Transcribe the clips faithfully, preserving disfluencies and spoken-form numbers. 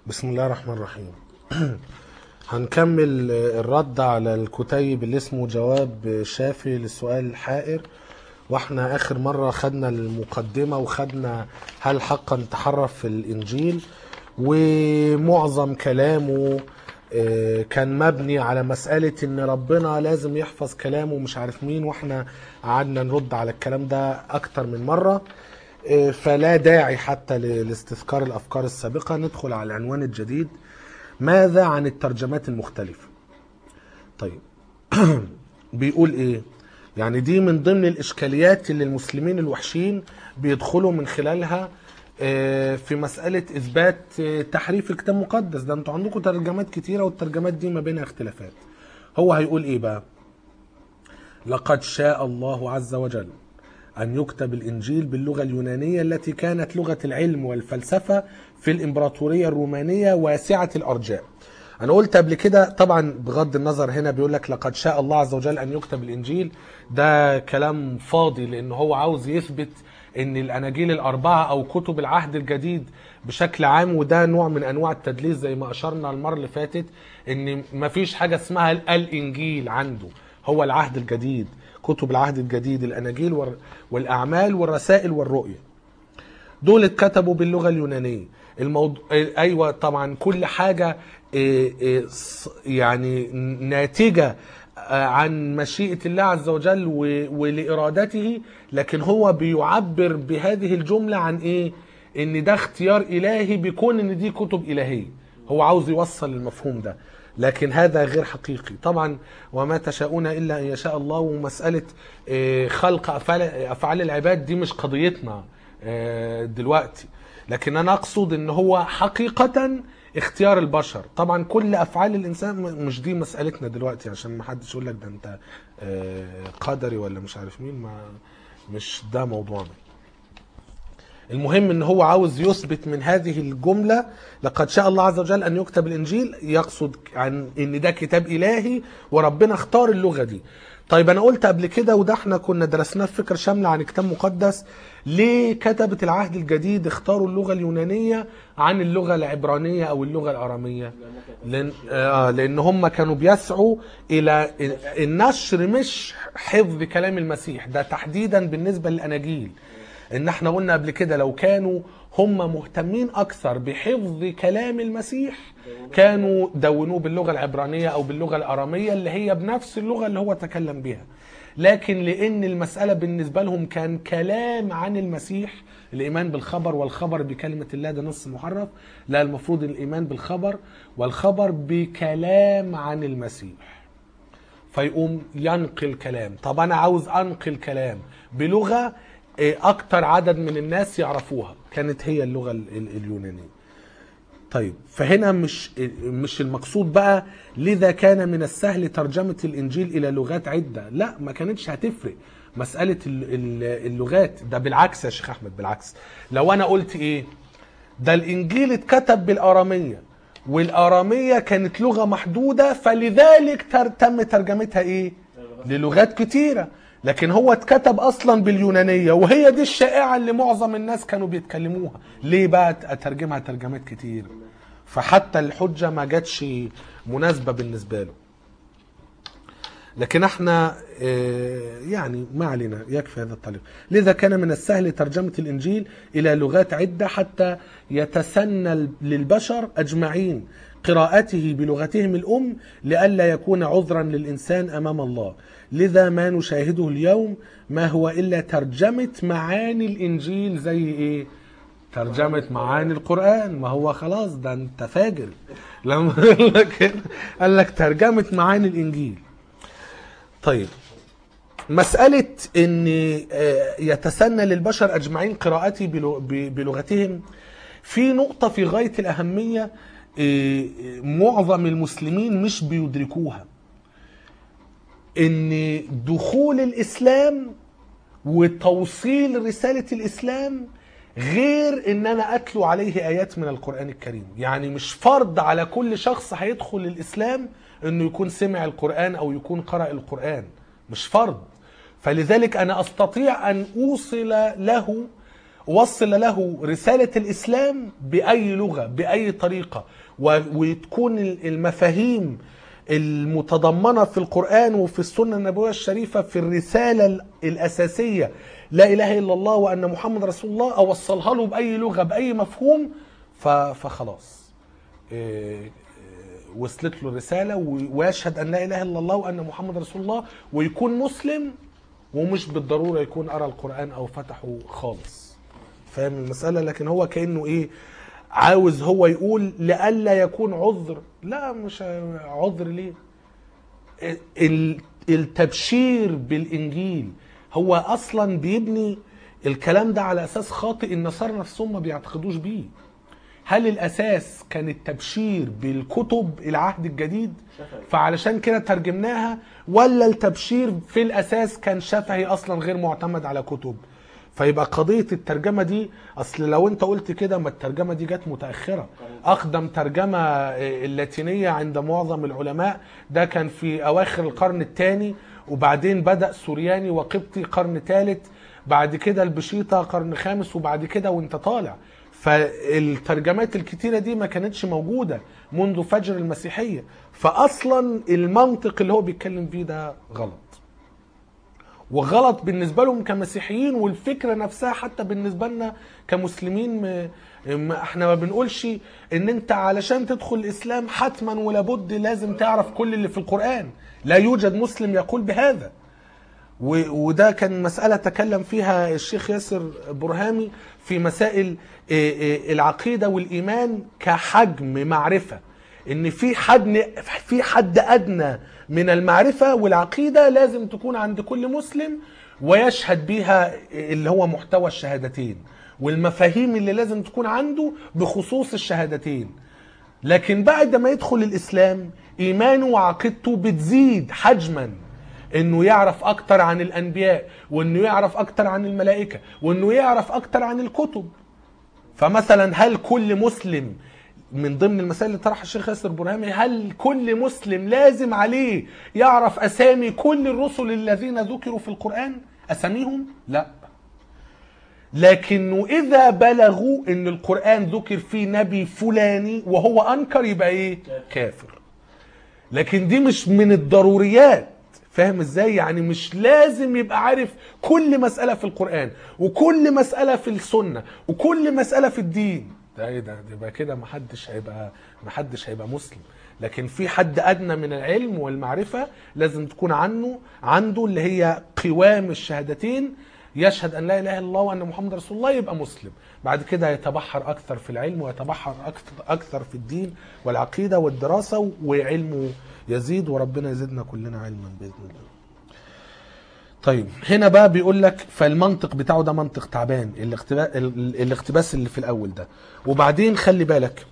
بسم الله الرحمن الرحيم. هنكمل الرد على الكتيب اللي اسمه جواب شافي للسؤال الحائر. واحنا اخر مرة خدنا المقدمة وخدنا هل حقا تحرف في الانجيل، ومعظم كلامه كان مبني على مسألة ان ربنا لازم يحفظ كلامه مش عارف مين، واحنا قعدنا نرد على الكلام ده اكتر من مرة، فلا داعي حتى لاستذكار الأفكار السابقة. ندخل على العنوان الجديد: ماذا عن الترجمات المختلفة؟ طيب بيقول إيه؟ يعني دي من ضمن الإشكاليات اللي المسلمين الوحشين بيدخلوا من خلالها في مسألة إثبات تحريف الكتاب المقدس. ده انتوا عندكم ترجمات كتيرة والترجمات دي ما بينها اختلافات. هو هيقول إيه بقى؟ لقد شاء الله عز وجل أن يكتب الإنجيل باللغة اليونانية التي كانت لغة العلم والفلسفة في الإمبراطورية الرومانية واسعة الأرجاء. أنا قلت قبل كده طبعا بغض النظر، هنا بيقول لك لقد شاء الله عز وجل أن يكتب الإنجيل، ده كلام فاضي، لأنه هو عاوز يثبت أن الأناجيل الأربعة أو كتب العهد الجديد بشكل عام، وده نوع من أنواع التدليس زي ما أشرنا المرة اللي فاتت، أن مفيش حاجة اسمها الإنجيل عنده، هو العهد الجديد، كتب العهد الجديد، الأناجيل والأعمال والرسائل والرؤية، دول اتكتبوا باللغة اليونانية. الموضوع أيوة طبعا كل حاجة يعني ناتجة عن مشيئة الله عز وجل ولإرادته، لكن هو بيعبر بهذه الجملة عن إيه؟ إن ده اختيار إلهي بيكون إن دي كتب إلهية. هو عاوز يوصل المفهوم ده، لكن هذا غير حقيقي طبعا. وما تشاءون إلا أن يشاء الله. ومسألة خلق أفعال العباد دي مش قضيتنا دلوقتي، لكن أنا أقصد إن هو حقيقة اختيار البشر. طبعا كل أفعال الإنسان مش دي مسألتنا دلوقتي، عشان ما حدش يقول لك ده أنت قدري ولا مش عارف مين، ما مش ده موضوعنا. المهم ان هو عاوز يثبت من هذه الجملة لقد شاء الله عز وجل ان يكتب الانجيل، يقصد عن ان ده كتاب الهي وربنا اختار اللغة دي. طيب انا قلت قبل كده، وده احنا كنا درسناه في فكرة شاملة عن كتاب مقدس، ليه كتبة العهد الجديد اختاروا اللغة اليونانية عن اللغة العبرانية او اللغة الارامية؟ لان, آه لان هم كانوا بيسعوا الى النشر مش حفظ كلام المسيح، ده تحديدا بالنسبة للاناجيل. ان احنا قلنا قبل كده لو كانوا هم مهتمين اكثر بحفظ كلام المسيح كانوا دونوه باللغة العبرانية او باللغة الارامية اللي هي بنفس اللغة اللي هو تكلم بها، لكن لان المسألة بالنسبة لهم كان كلام عن المسيح، الايمان بالخبر والخبر بكلمة الله ده نص محرف، لا المفروض الايمان بالخبر والخبر بكلام عن المسيح، فيقوم ينقل كلام. طب انا عاوز انقل كلام بلغة اكتر عدد من الناس يعرفوها، كانت هي اللغة اليونانية. طيب فهنا مش مش المقصود بقى لذا كان من السهل ترجمة الانجيل الى لغات عدة، لا ما كانتش هتفرق مسألة اللغات ده، بالعكس يا شيخ احمد، بالعكس. لو انا قلت ايه ده الانجيل اتكتب بالارامية، والارامية كانت لغة محدودة فلذلك تم ترجمتها ايه للغات كتيرة، لكن هو اتكتب اصلا باليونانية وهي دي الشائعة اللي معظم الناس كانوا بيتكلموها، ليه بقى اترجمها ترجمات كتير؟ فحتى الحجة ما جاتش مناسبة بالنسبة له. لكن احنا يعني ما علينا، يكفي هذا الطريق. لذا كان من السهل ترجمة الانجيل الى لغات عدة حتى يتسنى للبشر اجمعين قراءته بلغتهم الام لئلا يكون عذرا للانسان امام الله. لذا ما نشاهده اليوم ما هو الا ترجمة معاني الانجيل، زي ايه؟ ترجمة معاني القرآن. ما هو خلاص ده انت فاجر لما قال لك قال لك ترجمة معاني الانجيل. طيب مسألة ان يتسنى للبشر اجمعين قراءتي بلغتهم، في نقطة في غاية الأهمية معظم المسلمين مش بيدركوها، ان دخول الاسلام وتوصيل رسالة الاسلام غير ان انا اتلو عليه ايات من القرآن الكريم. يعني مش فرض على كل شخص هيدخل الاسلام انه يكون سمع القرآن او يكون قرأ القرآن، مش فرض. فلذلك انا استطيع ان اوصل له وصل له رسالة الإسلام بأي لغة بأي طريقة، وتكون المفاهيم المتضمنة في القرآن وفي السنة النبوية الشريفة في الرسالة الأساسية لا إله إلا الله وأن محمد رسول الله، أوصلها له بأي لغة بأي مفهوم، فخلاص وصلت له الرسالة، ويشهد أن لا إله إلا الله وأن محمد رسول الله، ويكون مسلم، ومش بالضرورة يكون قرأ القرآن أو فتحه خالص. فاهم المسألة؟ لكن هو كأنه إيه، عاوز هو يقول لألا يكون عذر. لا، مش عذر. ليه؟ التبشير بالإنجيل هو أصلا بيبني الكلام ده على أساس خاطئ النصارى نفسهم ما بيعتقدوش بيه. هل الأساس كان التبشير بالكتب العهد الجديد فعلشان كده ترجمناها، ولا التبشير في الأساس كان شفهي أصلا غير معتمد على كتب؟ فيبقى قضية الترجمة دي، أصل لو أنت قلت كده ما الترجمة دي جت متأخرة. أقدم ترجمة اللاتينية عند معظم العلماء ده كان في أواخر القرن الثاني، وبعدين بدأ سورياني وقبطي قرن ثالث، بعد كده البشيطة قرن خامس، وبعد كده وانت طالع. فالترجمات الكتيرة دي ما كانتش موجودة منذ فجر المسيحية. فأصلا المنطق اللي هو بيتكلم فيه ده غلط، وغلط بالنسبة لهم كمسيحيين، والفكرة نفسها حتى بالنسبة لنا كمسلمين. م... م... احنا ما بنقولش ان انت علشان تدخل الاسلام حتما ولا بد لازم تعرف كل اللي في القرآن. لا يوجد مسلم يقول بهذا. و... وده كان مسألة تكلم فيها الشيخ ياسر برهامي في مسائل العقيدة والإيمان كحجم معرفة، ان في حد في حد ادنى من المعرفة والعقيدة لازم تكون عند كل مسلم، ويشهد بيها اللي هو محتوى الشهادتين والمفاهيم اللي لازم تكون عنده بخصوص الشهادتين. لكن بعد ما يدخل الإسلام إيمانه وعقيدته بتزيد حجما، انه يعرف اكتر عن الانبياء، وانه يعرف اكتر عن الملائكة، وانه يعرف اكتر عن الكتب. فمثلا هل كل مسلم، من ضمن المسائل اللي طرحها الشيخ ياسر برهامي، هل كل مسلم لازم عليه يعرف اسامي كل الرسل الذين ذكروا في القرآن اساميهم؟ لا. لكنه اذا بلغوا ان القرآن ذكر فيه نبي فلاني وهو انكر يبقى ايه؟ كافر. لكن دي مش من الضروريات. فاهم ازاي؟ يعني مش لازم يبقى عارف كل مسألة في القرآن وكل مسألة في السنة وكل مسألة في الدين. ده ايه ده؟ يبقى كده محدش هيبقى محدش هيبقى مسلم. لكن في حد ادنى من العلم والمعرفة لازم تكون عنه عنده اللي هي قوام الشهادتين، يشهد ان لا اله الا الله وان محمد رسول الله، يبقى مسلم. بعد كده يتبحر اكثر في العلم، ويتبحر اكثر اكثر في الدين والعقيدة والدراسة، وعلمه يزيد، وربنا يزيدنا كلنا علما باذن الله. طيب هنا بقى بيقول لك فالمنطق بتاعه ده منطق تعبان، الاقتباس الاقتباس اللي في الاول ده. وبعدين خلي بالك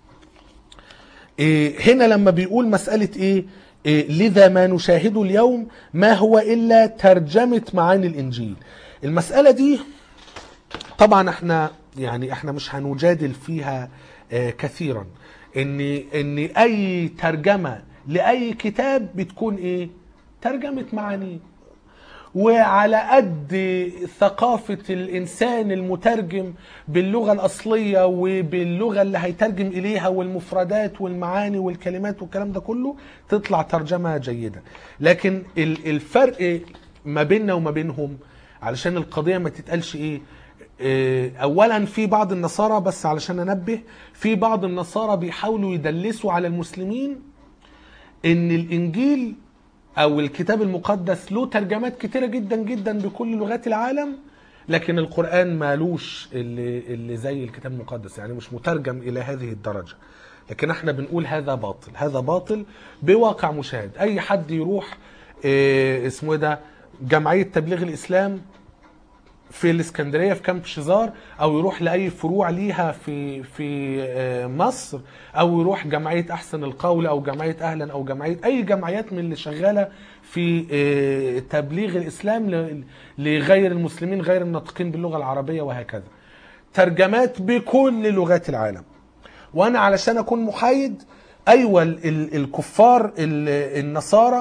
إيه هنا لما بيقول مسألة ايه, إيه لذا ما نشاهده اليوم ما هو الا ترجمة معاني الانجيل. المسألة دي طبعا احنا يعني احنا مش هنجادل فيها اه كثيرا، ان ان اي ترجمة لاي كتاب بتكون ايه؟ ترجمة معانيه. وعلى قد ثقافة الإنسان المترجم باللغة الأصلية وباللغة اللي هيترجم إليها والمفردات والمعاني والكلمات والكلام ده كله تطلع ترجمة جيدة. لكن الفرق ما بيننا وما بينهم علشان القضية ما تتقالش إيه، أولا في بعض النصارى، بس علشان أنبه، في بعض النصارى بيحاولوا يدلسوا على المسلمين إن الإنجيل او الكتاب المقدس له ترجمات كتيرة جدا جدا بكل لغات العالم، لكن القرآن مالوش اللي, اللي زي الكتاب المقدس، يعني مش مترجم الى هذه الدرجة. لكن احنا بنقول هذا باطل، هذا باطل بواقع مشاهد. اي حد يروح اه اسمه ده جمعية تبليغ الاسلام في الاسكندرية في كامب شيزار، او يروح لاي فروع ليها في في مصر، او يروح جمعية احسن القول او جمعية اهلا او جمعية اي جمعيات من اللي شغالة في تبليغ الاسلام لغير المسلمين غير الناطقين باللغة العربية وهكذا، ترجمات بكل لغات العالم. وانا علشان اكون محايد، ايوه الكفار النصارى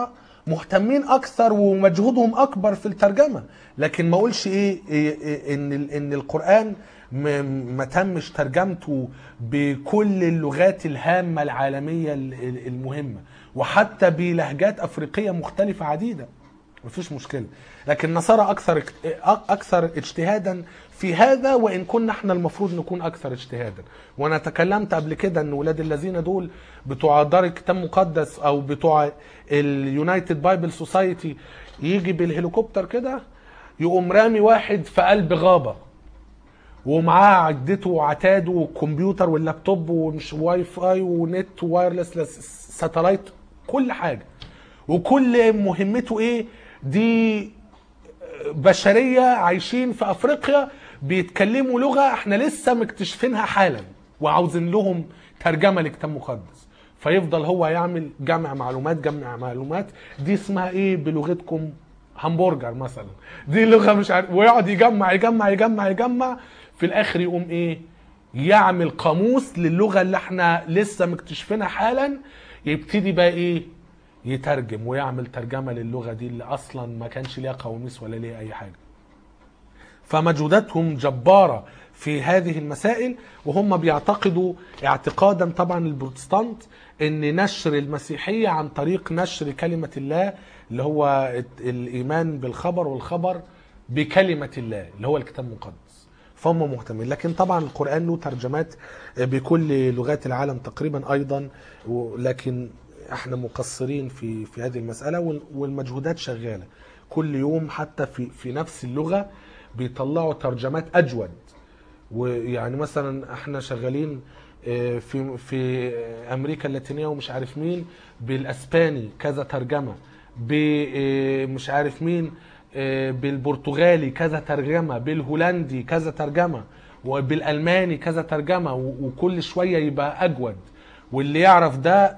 مهتمين اكثر ومجهودهم اكبر في الترجمه. لكن ما اقولش ايه, إيه, إيه ان ان القران ما تمش ترجمته بكل اللغات الهامه العالميه المهمه، وحتى بلهجات افريقيه مختلفه عديده، مفيش مشكله. لكن النصارى اكثر اكثر اجتهادا في هذا، وان كنا احنا المفروض نكون اكثر اجتهادا. وانا تكلمت قبل كده ان ولاد الذين دول بتوع دار الكتاب المقدس او بتوع اليونايتد بايبل سوسايتي يجي بالهليكوبتر كده يقوم رامي واحد في قلب غابه ومعاه عدته وعتاده والكمبيوتر واللابتوب ومش واي فاي ونت وايرلس ساتلايت كل حاجه، وكل مهمته ايه؟ دي بشريه عايشين في افريقيا بيتكلموا لغه احنا لسه مكتشفينها حالا وعاوزين لهم ترجمه لكتاب مقدس. فيفضل هو يعمل جمع معلومات جمع معلومات دي اسمها ايه بلغتكم؟ همبرجر مثلا، دي لغه مش عارف، ويقعد يجمع يجمع يجمع يجمع في الاخر يقوم ايه؟ يعمل قاموس للغه اللي احنا لسه مكتشفينها حالا. يبتدي بقى ايه؟ يترجم ويعمل ترجمه للغه دي اللي اصلا ما كانش ليها قواميس ولا ليها اي حاجه. فمجهوداتهم جباره في هذه المسائل، وهم بيعتقدوا اعتقادا طبعا البروتستانت ان نشر المسيحيه عن طريق نشر كلمه الله اللي هو الايمان بالخبر والخبر بكلمه الله اللي هو الكتاب المقدس. فهم مهتمين. لكن طبعا القران له ترجمات بكل لغات العالم تقريبا ايضا، لكن احنا مقصرين في في هذه المساله، والمجهودات شغاله كل يوم. حتى في في نفس اللغه بيطلعوا ترجمات اجود. ويعني مثلا احنا شغالين في في امريكا اللاتينيه ومش عارف مين بالاسباني كذا ترجمه، بمش عارف مين بالبرتغالي كذا ترجمه، بالهولندي كذا ترجمه، وبالالماني كذا ترجمه، وكل شويه يبقى اجود. واللي يعرف ده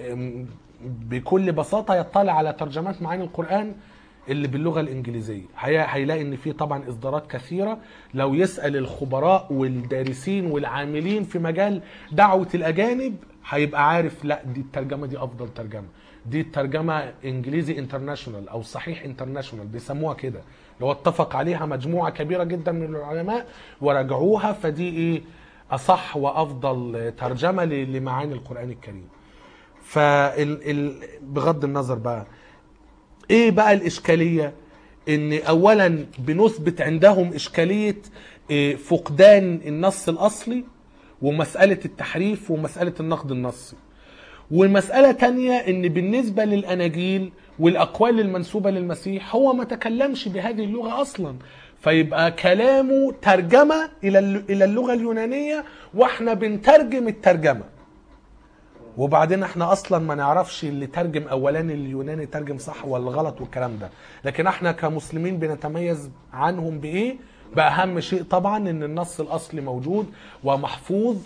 بكل بساطه يطلع على ترجمات معاني القرآن اللي باللغه الانجليزيه، هيلاقي ان في طبعا اصدارات كثيره. لو يسال الخبراء والدارسين والعاملين في مجال دعوه الاجانب هيبقى عارف لا دي الترجمه دي افضل ترجمه، دي الترجمه انجليزي انترناشونال او صحيح انترناشونال بيسموها كده، لو اتفق عليها مجموعه كبيره جدا من العلماء وراجعوها، فدي ايه؟ اصح وافضل ترجمه لمعاني القران الكريم. فبغض النظر بقى ايه بقى الاشكاليه؟ ان اولا بنثبت عندهم اشكاليه فقدان النص الاصلي ومساله التحريف ومساله النقد النصي. ومساله تانية ان بالنسبه للاناجيل والاقوال المنسوبه للمسيح هو ما تكلمش بهذه اللغه اصلا، فيبقى كلامه ترجمه الى الى اللغه اليونانيه واحنا بنترجم الترجمه. وبعدين احنا اصلا ما نعرفش اللي ترجم اولاني اليوناني ترجم صح ولا غلط والكلام ده. لكن احنا كمسلمين بنتميز عنهم بايه؟ باهم شيء طبعا ان النص الاصلي موجود ومحفوظ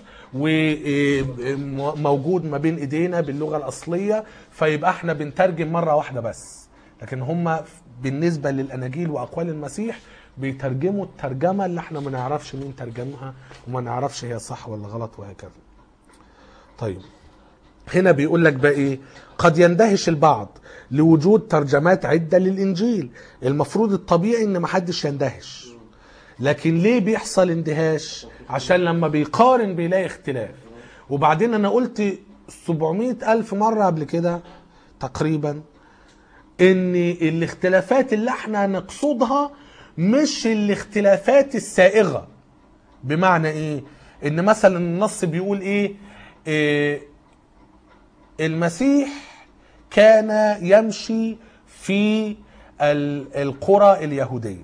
وموجود ما بين ايدينا باللغه الاصليه، فيبقى احنا بنترجم مره واحده بس. لكن هم بالنسبه للاناجيل واقوال المسيح بيترجموا الترجمه اللي احنا ما نعرفش مين ترجمها وما نعرفش هي صح ولا غلط وهكذا. طيب هنا بيقول لك بقى ايه؟ قد يندهش البعض لوجود ترجمات عدة للإنجيل. المفروض الطبيعي ان محدش يندهش، لكن ليه بيحصل اندهاش؟ عشان لما بيقارن بيلاقي اختلاف. وبعدين انا قلت سبعمائة ألف مرة قبل كده تقريبا ان الاختلافات اللي احنا نقصدها مش الاختلافات السائغة. بمعنى ايه؟ ان مثلا النص بيقول ايه, إيه المسيح كان يمشي في القرى اليهودية،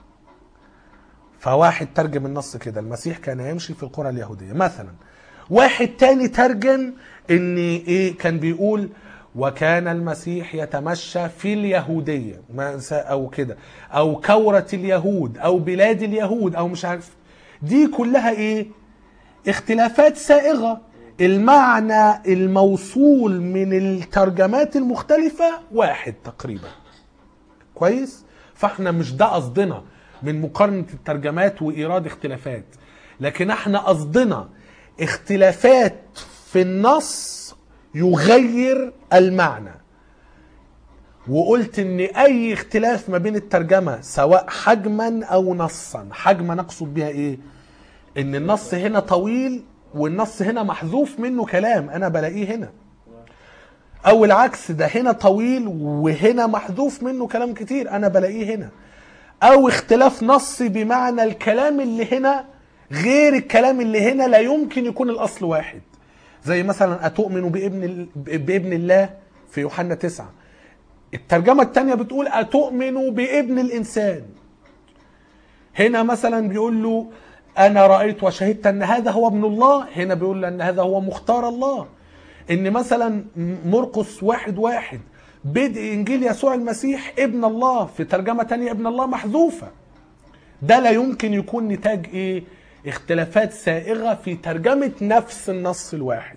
فواحد ترجم النص كده المسيح كان يمشي في القرى اليهودية مثلا. واحد تاني ترجم ان ايه كان بيقول وكان المسيح يتمشى في اليهودية او كده، او كورة اليهود او بلاد اليهود او مش عارف. دي كلها ايه؟ اختلافات سائغة. المعنى الموصول من الترجمات المختلفة واحد تقريبا. كويس؟ فاحنا مش ده قصدنا من مقارنة الترجمات وإيراد اختلافات، لكن احنا قصدنا اختلافات في النص يغير المعنى. وقلت ان اي اختلاف ما بين الترجمة سواء حجما او نصا، حجما نقصد بها ايه؟ ان النص هنا طويل والنص هنا محذوف منه كلام انا بلاقيه هنا، او العكس ده هنا طويل وهنا محذوف منه كلام كتير انا بلاقيه هنا، او اختلاف نصي بمعنى الكلام اللي هنا غير الكلام اللي هنا لا يمكن يكون الاصل واحد. زي مثلا اتؤمن بابن بابن الله في يوحنا تسعة، الترجمة التانية بتقول اتؤمن بابن الانسان. هنا مثلا بيقول له انا رأيت وشهدت ان هذا هو ابن الله، هنا بيقول له ان هذا هو مختار الله. ان مثلا مرقس واحد واحد بدء انجيل يسوع المسيح ابن الله، في ترجمة تانية ابن الله محذوفة. ده لا يمكن يكون نتاج ايه؟ اختلافات سائغة في ترجمة نفس النص الواحد.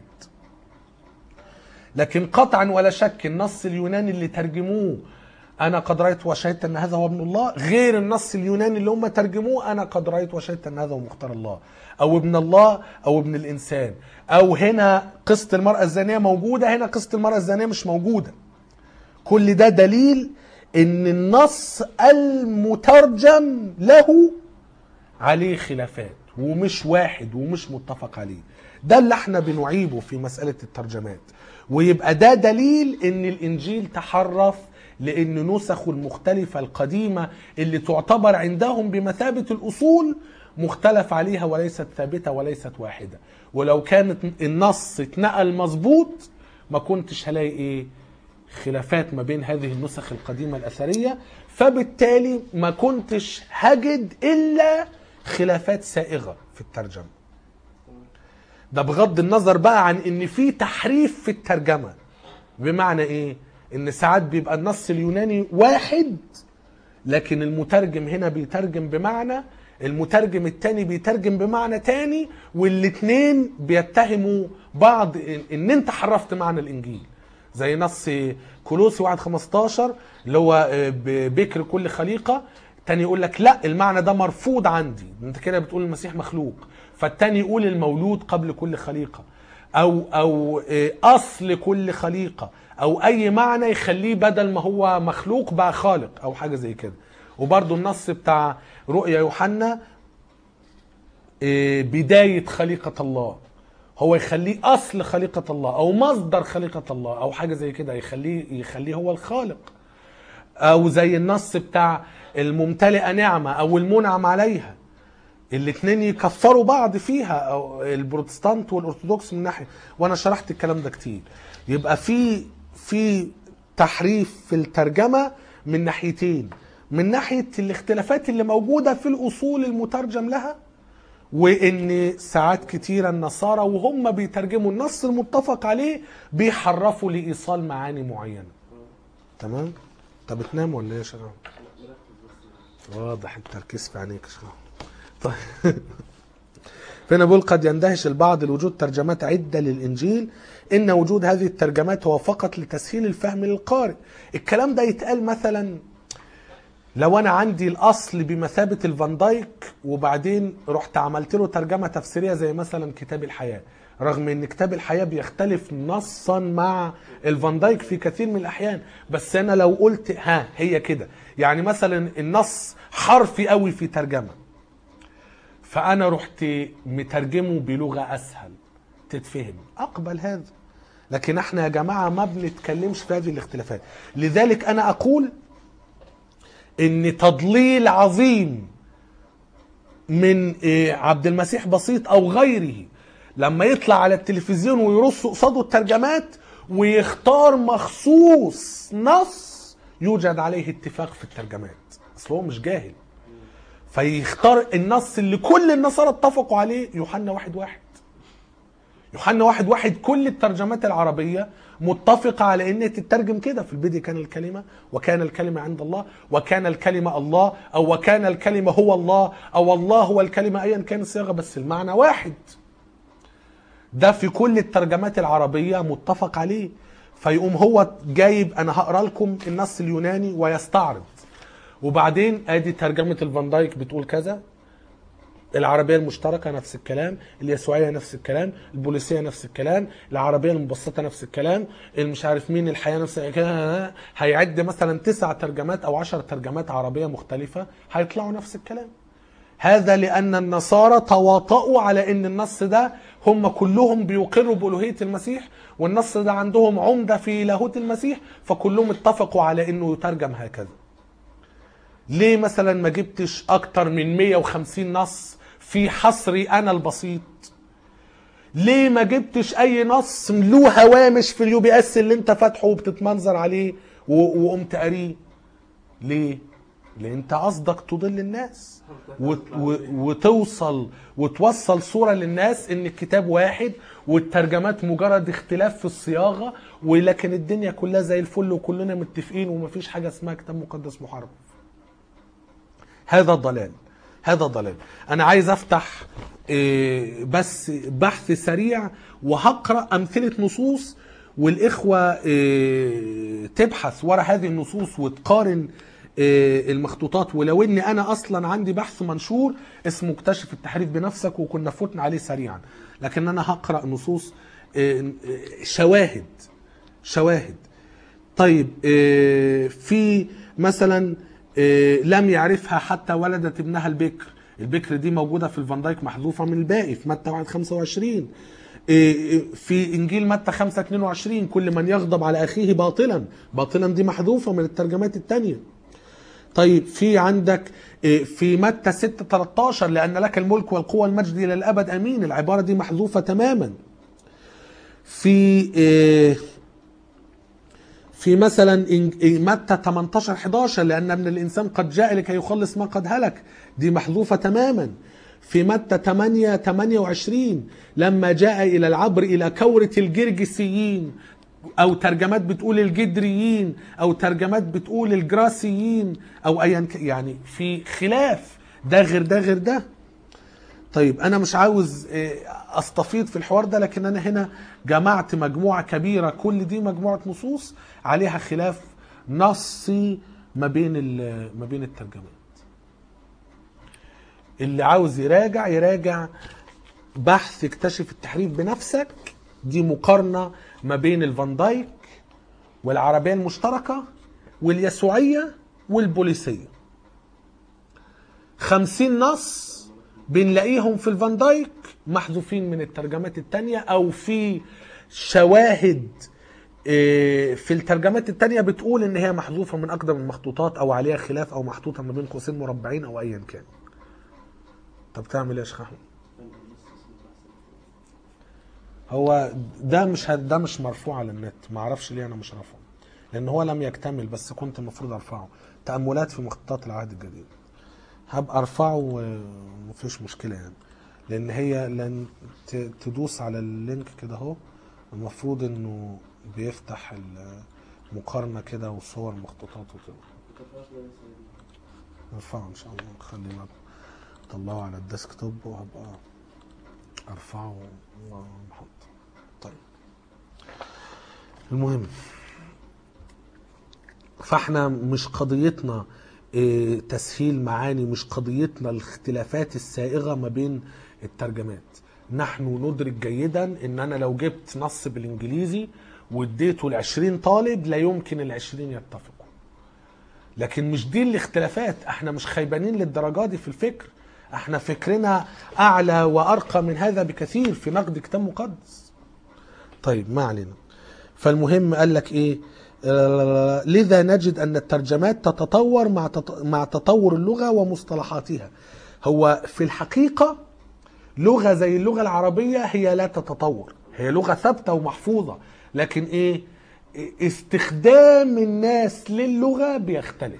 لكن قطعا ولا شك النص اليوناني اللي ترجموه انا قد رأيت وشهدت ان هذا هو ابن الله غير النص اليوناني اللي هم ترجموه انا قد رأيت وشهدت ان هذا هو مختار الله او ابن الله او ابن الانسان. او هنا قصة المرأة الزانية موجودة، هنا قصة المرأة الزانية مش موجودة. كل ده دليل ان النص المترجم له عليه خلافات ومش واحد ومش متفق عليه. ده اللي احنا بنعيبه في مسألة الترجمات. ويبقى ده دليل ان الانجيل تحرف، لان نسخه المختلفة القديمة اللي تعتبر عندهم بمثابة الاصول مختلف عليها وليست ثابتة وليست واحدة. ولو كانت النص اتنقل مظبوط ما كنتش هلاقي ايه؟ خلافات ما بين هذه النسخ القديمة الأثرية، فبالتالي ما كنتش هجد إلا خلافات سائغة في الترجمة. ده بغض النظر بقى عن ان في تحريف في الترجمة. بمعنى ايه؟ ان ساعات بيبقى النص اليوناني واحد لكن المترجم هنا بيترجم بمعنى، المترجم التاني بيترجم بمعنى تاني، والاتنين بيتهموا بعض ان انت حرفت معنى الانجيل. زي نص كولوسي واحد خمستاشر اللي هو بكر كل خليقة، التاني يقول لك لا المعنى ده مرفوض عندي، انت كده بتقول المسيح مخلوق. فالتاني يقول المولود قبل كل خليقة، او او اصل كل خليقة، او اي معنى يخليه بدل ما هو مخلوق بقى خالق او حاجة زي كده. وبرضو النص بتاع رؤيا يوحنا بداية خليقة الله هو يخليه اصل خليقة الله او مصدر خليقة الله او حاجة زي كده، يخليه يخليه هو الخالق. او زي النص بتاع الممتلئة نعمة او المنعم عليها، الاثنين يكفروا بعض فيها، او البروتستانت والارثوذكس من ناحية، وانا شرحت الكلام ده كتير. يبقى في في تحريف في الترجمة من ناحيتين، من ناحية الاختلافات اللي موجودة في الاصول المترجم لها، وان ساعات كتيرة النصارى وهم بيترجموا النص المتفق عليه بيحرفوا لإيصال معاني معينة. تمام؟ طب بتنام ولا ايه يا شباب؟ واضح التركيز في عينيك يا شباب. طيب فهنا بقول قد يندهش البعض لوجود ترجمات عدة للإنجيل، إن وجود هذه الترجمات هو فقط لتسهيل الفهم للقارئ. الكلام ده يتقال مثلا لو أنا عندي الأصل بمثابة الفان دايك وبعدين رحت عملت له ترجمة تفسيرية زي مثلا كتاب الحياة، رغم ان كتاب الحياة بيختلف نصا مع الفان دايك في كثير من الأحيان، بس أنا لو قلت ها هي كده، يعني مثلا النص حرفي قوي في ترجمة فأنا رحت مترجمه بلغة أسهل تتفهم، أقبل هذا. لكن احنا يا جماعة ما بنتكلمش في هذه الاختلافات. لذلك أنا أقول ان تضليل عظيم من عبد المسيح بسيط او غيره لما يطلع على التلفزيون ويرص قصاده الترجمات ويختار مخصوص نص يوجد عليه اتفاق في الترجمات، اصل هو مش جاهل، فيختار النص اللي كل النصارى اتفقوا عليه. يوحنا واحد واحد يوحنا واحد واحد كل الترجمات العربية متفقة على ان تترجم كده، في البدء كان الكلمة وكان الكلمة عند الله وكان الكلمة الله، او وكان الكلمة هو الله، او الله هو الكلمة، ايا كان الصيغة بس المعنى واحد. ده في كل الترجمات العربية متفق عليه. فيقوم هو جايب انا هقرا لكم النص اليوناني ويستعرض، وبعدين ادي ترجمة الفان دايك بتقول كذا، العربية المشتركة نفس الكلام، اليسوعية نفس الكلام، البوليسية نفس الكلام، العربية المبسطة نفس الكلام، المش عارف مين الحياة نفس الكلام. هيعد مثلا تسع ترجمات او عشر ترجمات عربية مختلفة هيطلعوا نفس الكلام. هذا لأن النصارى تواطؤوا على أن النص ده هم كلهم بيقروا بألوهية المسيح، والنص ده عندهم عمدة في لاهوت المسيح، فكلهم اتفقوا على أنه يترجم هكذا. ليه مثلا ما جبتش أكتر من مية وخمسين نص في حصري أنا البسيط؟ ليه ما جبتش أي نص له هوامش في اليو بي اس اللي أنت فاتحه وبتتمنظر عليه وقمت قاريه؟ ليه؟ لأن أنت قصدك تضل الناس وتوصل وتوصل صورة للناس ان الكتاب واحد والترجمات مجرد اختلاف في الصياغة، ولكن الدنيا كلها زي الفل وكلنا متفقين ومفيش حاجة اسمها كتاب مقدس محرف. هذا ضلال، هذا ضلال. انا عايز افتح بس بحث سريع وهقرأ امثلة نصوص، والاخوة تبحث وراء هذه النصوص وتقارن المخطوطات. ولو اني انا اصلا عندي بحث منشور اسمه اكتشف التحريف بنفسك وكنا فوتنا عليه سريعا، لكن انا هقرأ نصوص شواهد شواهد. طيب في مثلا لم يعرفها حتى ولدت ابنها البكر. البكر دي موجودة في الفان دايك محذوفة من الباقي في متى واحد خمسة وعشرين. في انجيل متى خمسة اتنين وعشرين كل من يغضب على اخيه باطلا، باطلا دي محذوفة من الترجمات التانية. طيب في عندك في متى ستة تلتاشر لأن لك الملك والقوة والمجد إلى الأبد أمين، العبارة دي محذوفة تماما. في في مثلا متى تمنتاشر حداشر لأن ابن الإنسان قد جاء لكي يخلص ما قد هلك، دي محذوفة تماما. في متى تمانية تمانية وعشرين لما جاء إلى العبر إلى كورة الجرجسيين، او ترجمات بتقول الجدريين، او ترجمات بتقول الجراسيين، او ايا يعني في خلاف ده غير ده غير ده. طيب انا مش عاوز استفيض في الحوار ده، لكن انا هنا جمعت مجموعة كبيرة، كل دي مجموعة نصوص عليها خلاف نصي ما بين ما بين الترجمات. اللي عاوز يراجع يراجع بحث اكتشف التحريف بنفسك، دي مقارنة ما بين الفان دايك والعربية المشتركة واليسوعية والبوليسية. خمسين نص بنلاقيهم في الفان دايك محذوفين من الترجمات التانية، او في شواهد في الترجمات التانية بتقول ان هي محذوفة من اقدم المخطوطات او عليها خلاف او محطوطة ما بين قوسين مربعين او ايا كان. طب تعمل ايه يا شيخ احمد؟ هو ده مش ده مش مرفوع على النت، ما اعرفش ليه انا مش رافعه، لان هو لم يكتمل، بس كنت المفروض ارفعه. تأملات في مخططات العهد الجديد هبقى ارفعه ومفيش مشكله يعني، لان هي لن تدوس على اللينك كده اهو، المفروض انه بيفتح المقارنه كده وصور مخطوطات وكده. ارفعه ان شاء الله، خلينا اطلعه على الديسكتوب وهبقى ارفعه ونحط. طيب المهم، فاحنا مش قضيتنا تسهيل معاني، مش قضيتنا الاختلافات السائغة ما بين الترجمات. نحن ندرك جيدا ان انا لو جبت نص بالانجليزي واديته لعشرين طالب لا يمكن العشرين يتفقوا، لكن مش دي الاختلافات. احنا مش خيبانين للدرجة دي في الفكر، احنا فكرنا اعلى وارقى من هذا بكثير في نقد كتاب مقدس. طيب ما علينا. فالمهم قال لك ايه؟ لذا نجد ان الترجمات تتطور مع مع تطور اللغة ومصطلحاتها. هو في الحقيقة لغة زي اللغة العربية هي لا تتطور، هي لغة ثابتة ومحفوظة، لكن ايه؟ استخدام الناس للغة بيختلف.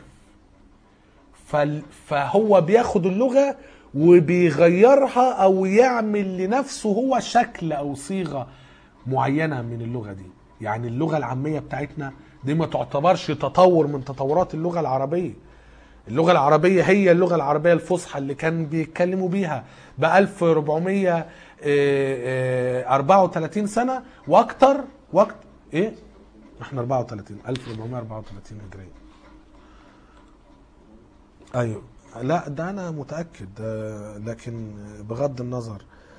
فهو بياخد اللغة وبيغيرها او يعمل لنفسه هو شكل او صيغة معينة من اللغة دي. يعني اللغة العامية بتاعتنا دي ما تعتبرش تطور من تطورات اللغة العربية. اللغة العربية هي اللغة العربية الفصحى اللي كان بيتكلموا بيها ب ألف وأربعمية وأربعة وثلاثين سنة واكتر. وقت ايه؟ احنا أربعة وثلاثين ألف وأربعمية وأربعة وثلاثين هجرية. ايوه لا ده انا متاكد، لكن بغض النظر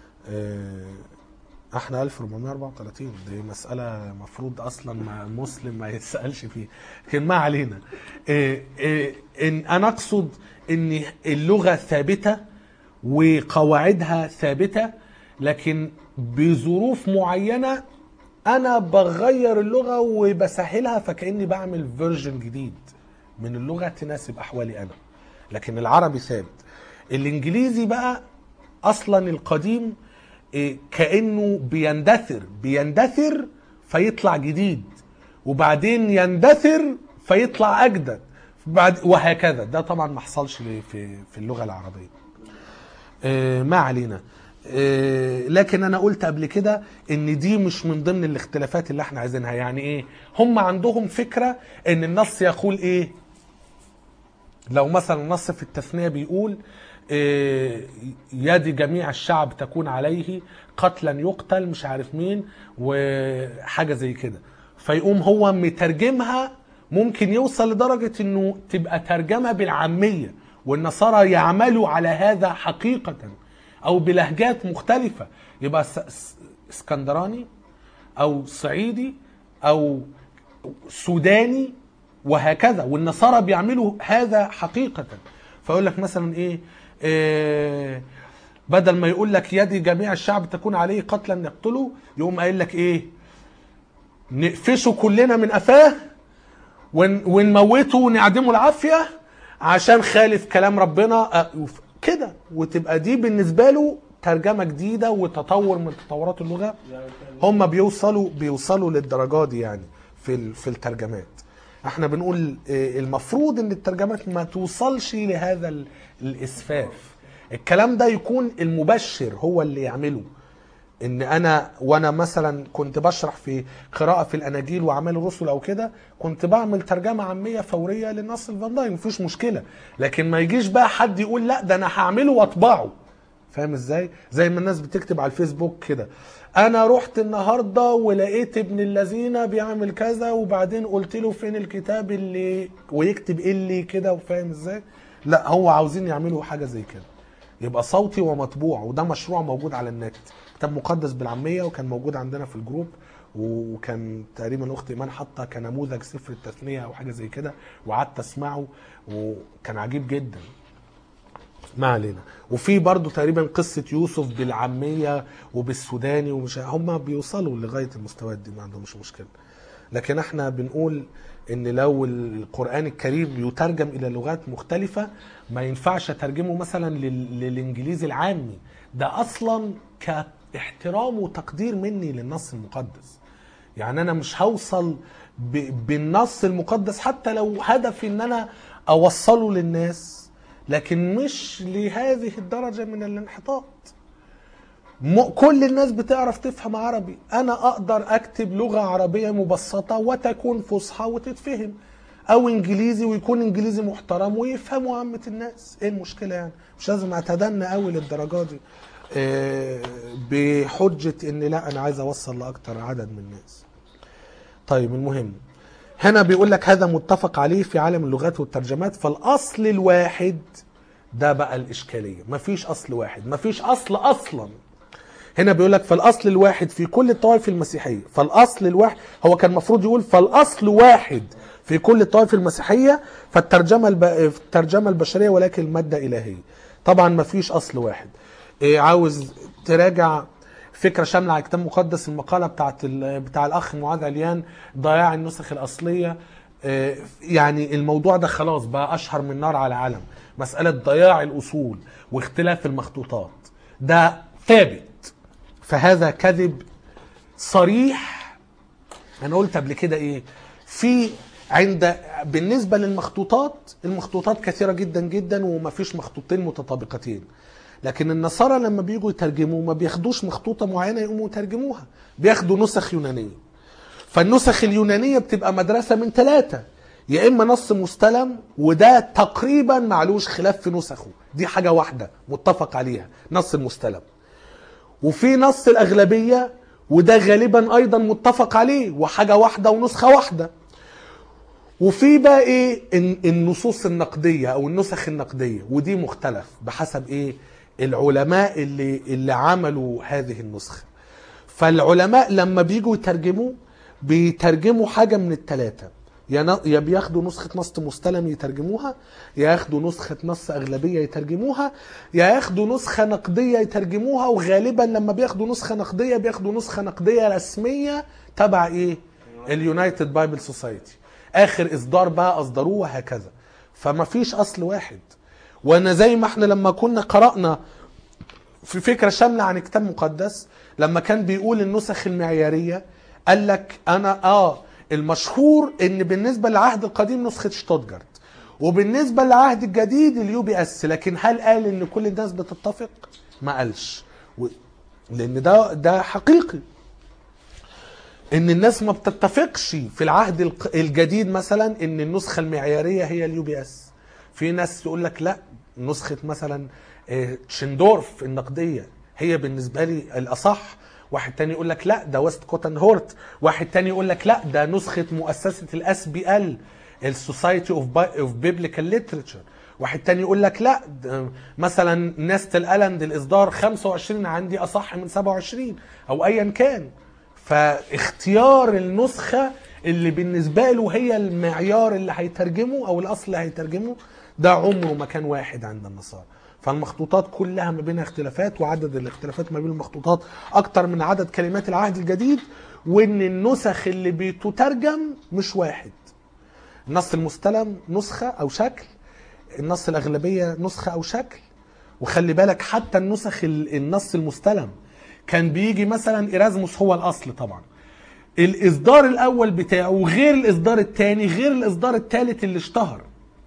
احنا ألف وأربعمائة وأربعة وثلاثين دي مساله مفروض اصلا ما مسلم ما يتسالش فيها، لكن ما علينا. ان انا اقصد ان اللغه ثابته وقواعدها ثابته، لكن بظروف معينه انا بغير اللغه وبسهلها، فكاني بعمل فيرجن جديد من اللغه تناسب احوالي انا. لكن العربي ثابت. الانجليزي بقى اصلا القديم كانه بيندثر بيندثر فيطلع جديد، وبعدين يندثر فيطلع اجدد، بعد وهكذا. ده طبعا ما حصلش في في اللغه العربيه. ما علينا. لكن انا قلت قبل كده ان دي مش من ضمن الاختلافات اللي احنا عايزينها. يعني ايه؟ هم عندهم فكره ان النص يقول ايه. لو مثلا النص في التثنيه بيقول يد جميع الشعب تكون عليه، قتلا يقتل مش عارف مين وحاجه زي كده، فيقوم هو مترجمها، ممكن يوصل لدرجه انه تبقى ترجمه بالعاميه، والنصارى يعملوا على هذا حقيقه، او بلهجات مختلفه، يبقى اسكندراني او صعيدي او سوداني وهكذا، والنصارى بيعملوا هذا حقيقه. فيقول لك مثلا ايه, إيه بدل ما يقول لك يد جميع الشعب تكون عليه قتلا يقتله، يقوم قايل لك ايه، نقفشه كلنا من قفاه ونموته ونعدمه العافيه عشان خالف كلام ربنا كده. وتبقى دي بالنسبه له ترجمه جديده وتطور من تطورات اللغه. هم بيوصلوا بيوصلوا للدرجات دي يعني في في الترجمات. احنا بنقول المفروض ان الترجمات ما توصلش لهذا الاسفاف. الكلام ده يكون المبشر هو اللي يعمله. ان انا وانا مثلا كنت بشرح في قراءه في الاناجيل واعمال الرسل او كده، كنت بعمل ترجمه عاميه فوريه للنص الفان داين، مفيش مشكله. لكن ما يجيش بقى حد يقول لا ده انا هعمله واطبعه. فاهم ازاي؟ زي ما الناس بتكتب على الفيسبوك كده، انا رحت النهارده ولقيت ابن الذين بيعمل كذا وبعدين قلت له فين الكتاب اللي، ويكتب اللي كده. وفاهم ازاي؟ لا هو عاوزين يعملوا حاجه زي كده يبقى صوتي ومطبوع. وده مشروع موجود على النت، كتاب مقدس بالعاميه، وكان موجود عندنا في الجروب، وكان تقريبا اختي ايمان حاطه كنموذج سفر التثنيه او حاجه زي كده، وقعدت اسمعه وكان عجيب جدا. ما علينا. وفي برضو تقريبا قصه يوسف بالعاميه وبالسوداني، ومش هم بيوصلوا لغايه المستويات دي، ما عندهمش مشكله. لكن احنا بنقول ان لو القرآن الكريم يترجم الى لغات مختلفة، ما ينفعش اترجمه مثلا للانجليزي العامي. ده اصلا كاحترام وتقدير مني للنص المقدس. يعني انا مش هوصل بالنص المقدس حتى لو هدفي ان انا اوصله للناس، لكن مش لهذه الدرجة من الانحطاط. كل الناس بتعرف تفهم عربي، انا اقدر اكتب لغة عربية مبسطة وتكون فصحى وتتفهم، او انجليزي ويكون انجليزي محترم ويفهموا عامة الناس. ايه المشكلة يعني؟ مش لازم اتدنى قوي للدرجة دي بحجة ان لا انا عايز اوصل لاكتر عدد من الناس. طيب المهم هنا بيقول لك هذا متفق عليه في عالم اللغات والترجمات، فالاصل الواحد ده بقى الاشكالية. مفيش اصل واحد، مفيش اصل اصلا. هنا بيقول لك فالاصل الواحد في كل الطوائف المسيحيه. فالاصل الواحد، هو كان المفروض يقول فالاصل واحد في كل الطوائف المسيحيه، فالترجمه الب... الترجمه البشريه ولكن الماده الهيه. طبعا ما فيش اصل واحد. إيه عاوز تراجع فكره شامله على الكتاب المقدس، المقاله بتاعت ال... بتاع الاخ معاذ عليان ضياع النسخ الاصليه. إيه يعني الموضوع ده خلاص بقى اشهر من نار على علم. مساله ضياع الاصول واختلاف المخطوطات ده ثابت، فهذا كذب صريح. انا قلت قبل كده ايه في عند بالنسبه للمخطوطات، المخطوطات كثيره جدا جدا ومفيش مخطوطين متطابقتين. لكن النصارى لما بييجوا يترجموا ما بياخدوش مخطوطه معينه يقوموا يترجموها، بياخدوا نسخ يونانيه. فالنسخ اليونانيه بتبقى مدرسه من ثلاثه، يا اما نص مستلم وده تقريبا معلوش خلاف في نسخه، دي حاجه واحده متفق عليها نص المستلم، وفي نص الأغلبية وده غالبا أيضا متفق عليه وحاجة واحدة ونسخة واحدة، وفي بقى ايه النصوص النقديه او النسخ النقديه، ودي مختلف بحسب ايه العلماء اللي اللي عملوا هذه النسخه. فالعلماء لما بيجوا يترجموا بيترجموا حاجه من الثلاثه، يا بياخدوا نسخه نص مستلم يترجموها، يا ياخدوا نسخه نص اغلبيه يترجموها، يا ياخدوا نسخه نقديه يترجموها. وغالبا لما بياخدوا نسخه نقديه بياخدوا نسخه نقديه رسميه تبع ايه اليونايتد بايبل سوسايتي، اخر اصدار بقى اصدروه وهكذا. فما فيش اصل واحد. وانا زي ما احنا لما كنا قرأنا في فكرة شاملة عن كتاب مقدس، لما كان بيقول النسخ المعيارية قال لك انا اه المشهور ان بالنسبة للعهد القديم نسخة شتوتجارت، وبالنسبة للعهد الجديد اليو بي اس. لكن هل قال ان كل الناس بتتفق؟ ما قالش، لان ده ده حقيقي ان الناس ما بتتفقش في العهد الجديد مثلا ان النسخة المعيارية هي اليو بي اس. في ناس تقول لك لا، نسخة مثلا تشندورف النقدية هي بالنسبة لي الأصح. واحد تاني يقول لك لا ده ويست كوتن هورت. واحد تاني يقول لك لا ده نسخة مؤسسة الاس بي ال السوسايتي اوف بيبليكال ليتريتشر. واحد تاني يقول لك لا مثلا نستل الاند الاصدار خمسة وعشرين عندي اصح من سبعة وعشرين او ايا كان. فاختيار النسخة اللي بالنسبة له هي المعيار اللي هيترجمه او الاصل اللي هيترجمه ده عمره ما كان واحد عند النصارى. فالمخطوطات كلها ما بينها اختلافات، وعدد الاختلافات ما بين المخطوطات اكتر من عدد كلمات العهد الجديد، وان النسخ اللي بتترجم مش واحد. النص المستلم نسخة او شكل، النص الاغلبية نسخة او شكل. وخلي بالك حتى النسخ النص المستلم كان بيجي مثلا إيرازموس هو الاصل طبعا، الاصدار الاول بتاعه غير الاصدار الثاني غير الاصدار الثالث اللي اشتهر.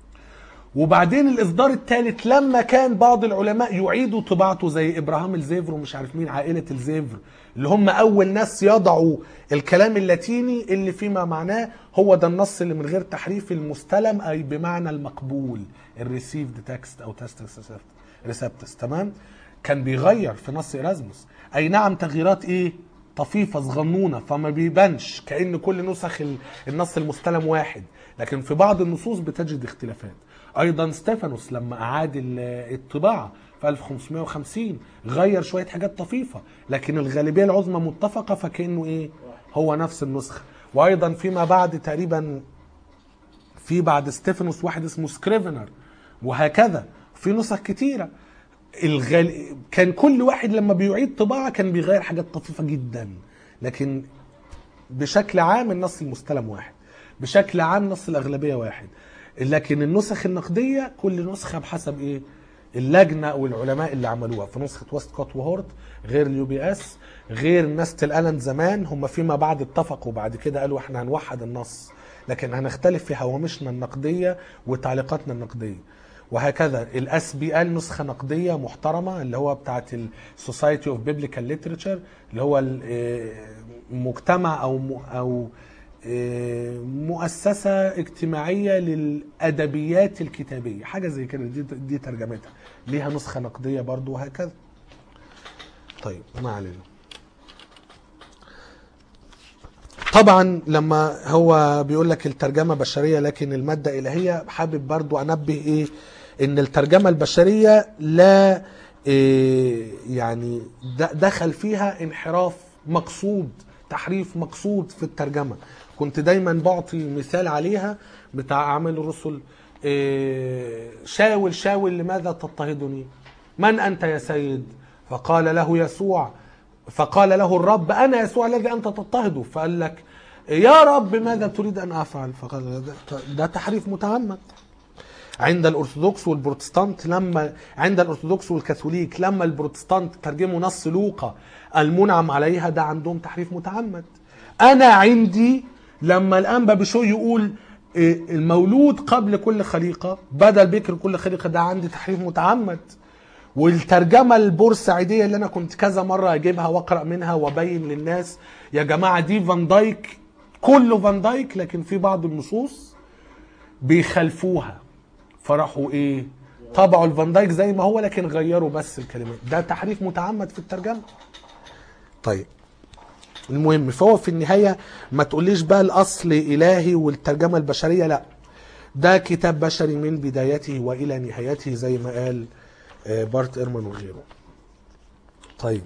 وبعدين الاصدار الثالث لما كان بعض العلماء يعيدوا طباعته زي ابراهام الزيفر ومش عارف مين عائله الزيفر اللي هم اول ناس يضعوا الكلام اللاتيني اللي فيما معناه هو ده النص اللي من غير تحريف المستلم، اي بمعنى المقبول الريسيفد تكست او تكست ريسبتس. تمام. كان بيغير في نص إيرازموس، اي نعم تغييرات ايه طفيفه صغنونه، فما بيبانش كأن كل نسخ النص المستلم واحد، لكن في بعض النصوص بتجد اختلافات. ايضا ستيفانوس لما اعاد الطباعه في ألف وخمسمائة وخمسين غير شويه حاجات طفيفه، لكن الغالبيه العظمى متفقه فكانه ايه هو نفس النسخه. وايضا فيما بعد تقريبا في بعد ستيفانوس واحد اسمه سكريفنر، وهكذا في نسخ كتيره. الغال... كان كل واحد لما بيعيد طباعه كان بيغير حاجات طفيفه جدا، لكن بشكل عام النص المستلم واحد، بشكل عام نص الاغلبيه واحد. لكن النسخ النقديه كل نسخه بحسب ايه اللجنه او العلماء اللي عملوها. في نسخه ويست كوت وهورت غير اليو بي اس غير نستل الاند زمان، هم فيما بعد اتفقوا بعد كده قالوا احنا هنوحد النص لكن هنختلف في هوامشنا النقديه وتعليقاتنا النقديه. وهكذا الاس بي ال نسخه نقديه محترمه اللي هو بتاعت السوسايتي اوف بيبليكال ليتريتشر اللي هو مجتمع او او مؤسسة اجتماعية للأدبيات الكتابية، حاجة زي كده. دي, دي ترجمتها ليها نسخة نقدية برضو وهكذا. طيب ما علينا. طبعا لما هو بيقول لك الترجمة بشرية لكن المادة إلهية، حابب برضو أنبه إيه إن الترجمة البشرية لا إيه يعني دخل فيها انحراف مقصود، تحريف مقصود في الترجمة. كنت دايما بعطي مثال عليها بتاع أعمال الرسل، شاول شاول لماذا تضطهدني؟ من أنت يا سيد؟ فقال له يسوع، فقال له الرب أنا يسوع الذي أنت تضطهده. فقال لك يا رب ماذا تريد أن أفعل؟ فقال ده تحريف متعمد. عند الأرثوذكس والبروتستانت لما عند الأرثوذكس والكاثوليك لما البروتستانت ترجموا نص لوقا المنعم عليها، ده عندهم تحريف متعمد. أنا عندي لما الأنبا بشو يقول المولود قبل كل خليقة بدل بكر كل خليقة، ده عندي تحريف متعمد. والترجمة البورسعيدية اللي أنا كنت كذا مرة أجيبها وأقرأ منها وأبين للناس يا جماعة دي فان دايك، كله فان دايك، لكن في بعض النصوص بيخلفوها فراحوا إيه طبعوا الفان دايك زي ما هو لكن غيروا بس الكلمات. ده تحريف متعمد في الترجمة. طيب المهم، فهو في النهاية ما تقوليش بقى الأصل إلهي والترجمة البشرية، لا، ده كتاب بشري من بدايته وإلى نهايته زي ما قال بارت إيرمان وغيره. طيب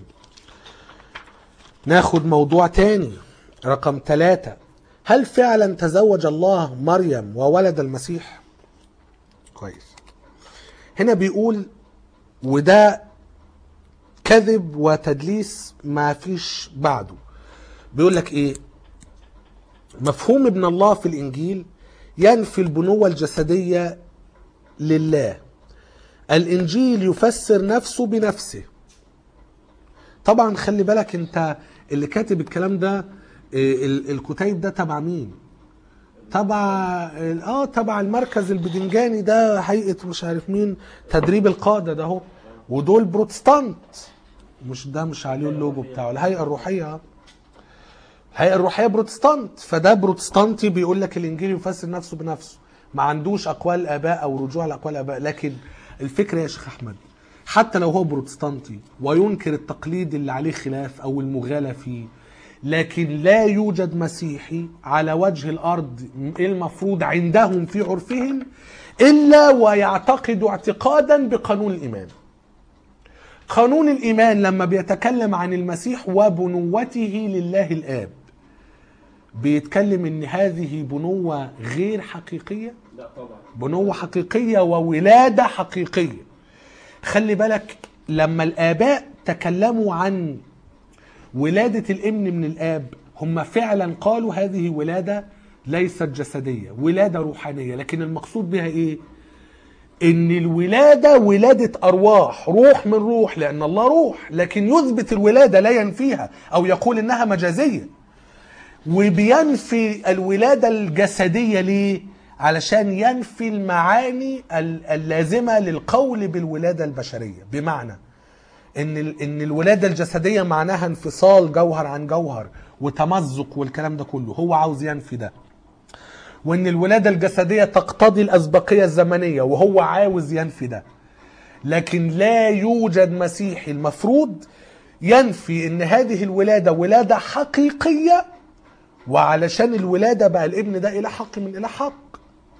ناخد موضوع تاني رقم ثلاثة. هل فعلا تزوج الله مريم وولد المسيح؟ كويس. هنا بيقول، وده كذب وتدليس ما فيش بعده، بيقول لك ايه؟ مفهوم ابن الله في الانجيل ينفي البنوة الجسدية لله. الانجيل يفسر نفسه بنفسه. طبعا خلي بالك انت اللي كاتب الكلام ده، الكتيب ده تبع مين؟ تبع اه تبع المركز البدنجاني ده، هيئة مش عارف مين، تدريب القادة ده هو، ودول بروتستانت. مش ده مش عليه اللوجو بتاعه، الهيئة الروحية، الهيئة الروحية بروتستانت. فده بروتستانتي بيقول لك الانجيل يفسر نفسه بنفسه، ما عندوش اقوال الاباء او رجوع لاقوال الاباء. لكن الفكرة يا شيخ احمد، حتى لو هو بروتستانتي وينكر التقليد اللي عليه خلاف او المغالى فيه، لكن لا يوجد مسيحي على وجه الارض المفروض عندهم في عرفهم الا ويعتقد اعتقادا بقانون الايمان. قانون الايمان لما بيتكلم عن المسيح وبنوته لله الاب، بيتكلم ان هذه بنوة غير حقيقية؟ لا طبعا، بنوة حقيقية وولادة حقيقية. خلي بالك لما الآباء تكلموا عن ولادة الابن من الآب، هم فعلا قالوا هذه ولادة ليست جسدية، ولادة روحانية. لكن المقصود بها إيه؟ إن الولادة ولادة أرواح، روح من روح، لأن الله روح. لكن يثبت الولادة لا ينفيها أو يقول إنها مجازية. وبينفي الولادة الجسدية ليه؟ علشان ينفي المعاني اللازمة للقول بالولادة البشرية. بمعنى ان ان الولادة الجسدية معناها انفصال جوهر عن جوهر وتمزق والكلام ده كله، هو عاوز ينفي ده. وان الولادة الجسدية تقتضي الأسبقية الزمنية، وهو عاوز ينفي ده. لكن لا يوجد مسيحي المفروض ينفي ان هذه الولادة ولادة حقيقية، وعلشان الولادة بقى الابن ده إله حق من إله حق.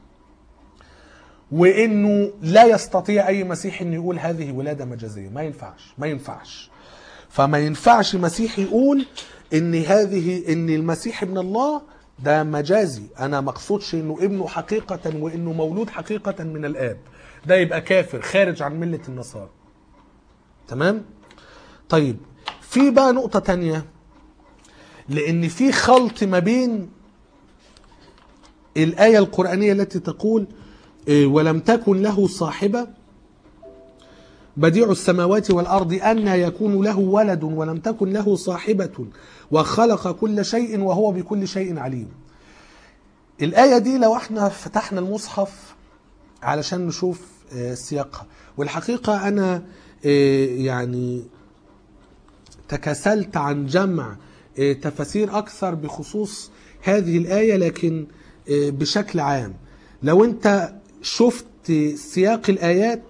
وانه لا يستطيع اي مسيحي انه يقول هذه ولاده مجازيه، ما ينفعش ما ينفعش فما ينفعش مسيحي يقول ان هذه ان المسيح ابن الله ده مجازي. انا مقصودش انه ابنه حقيقه وانه مولود حقيقه من الاب، ده يبقى كافر خارج عن مله النصارى. تمام؟ طيب في بقى نقطه تانية، لان في خلط ما بين الايه القرانيه التي تقول ولم تكن له صاحبة بديع السماوات والأرض أنى يكون له ولد ولم تكن له صاحبة وخلق كل شيء وهو بكل شيء عليم. الآية دي لو احنا فتحنا المصحف علشان نشوف سياقها، والحقيقة أنا يعني تكاسلت عن جمع تفاسير أكثر بخصوص هذه الآية، لكن بشكل عام لو انت شفت سياق الآيات،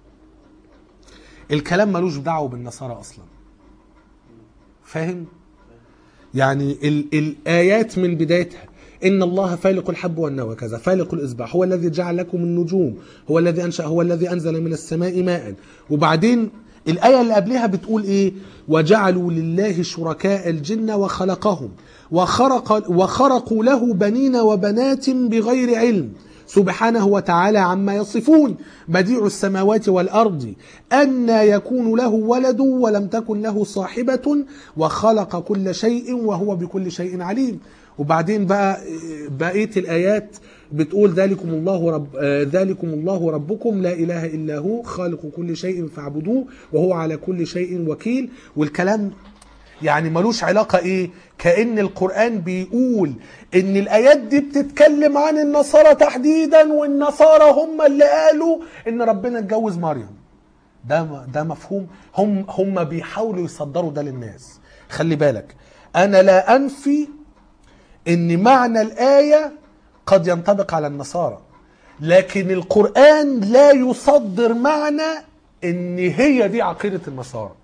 الكلام ملوش دعوه بالنصارى أصلا. فاهم؟ يعني ال الآيات من بدايتها إن الله فالق الحب والنوى كذا، فالق الإصباح، هو الذي جعل لكم النجوم، هو الذي أنشأ، هو الذي أنزل من السماء ماء. وبعدين الآية اللي قبلها بتقول إيه؟ وجعلوا لله شركاء الجن وخلقهم وخرق وخرقوا له بنين وبنات بغير علم سبحانه وتعالى عما يصفون بديع السماوات والأرض أن يكون له ولد ولم تكن له صاحبة وخلق كل شيء وهو بكل شيء عليم. وبعدين بقى بقية الآيات بتقول ذلكم الله رب ذلكم الله ربكم لا إله إلا هو خالق كل شيء فاعبدوه وهو على كل شيء وكيل. والكلام يعني ملوش علاقة ايه، كأن القرآن بيقول ان الآيات دي بتتكلم عن النصارى تحديدا، والنصارى هم اللي قالوا ان ربنا اتجوز مريم. ده ده مفهوم، هم هم بيحاولوا يصدروا ده للناس. خلي بالك، انا لا انفي ان معنى الآية قد ينطبق على النصارى، لكن القرآن لا يصدر معنى ان هي دي عقيدة النصارى.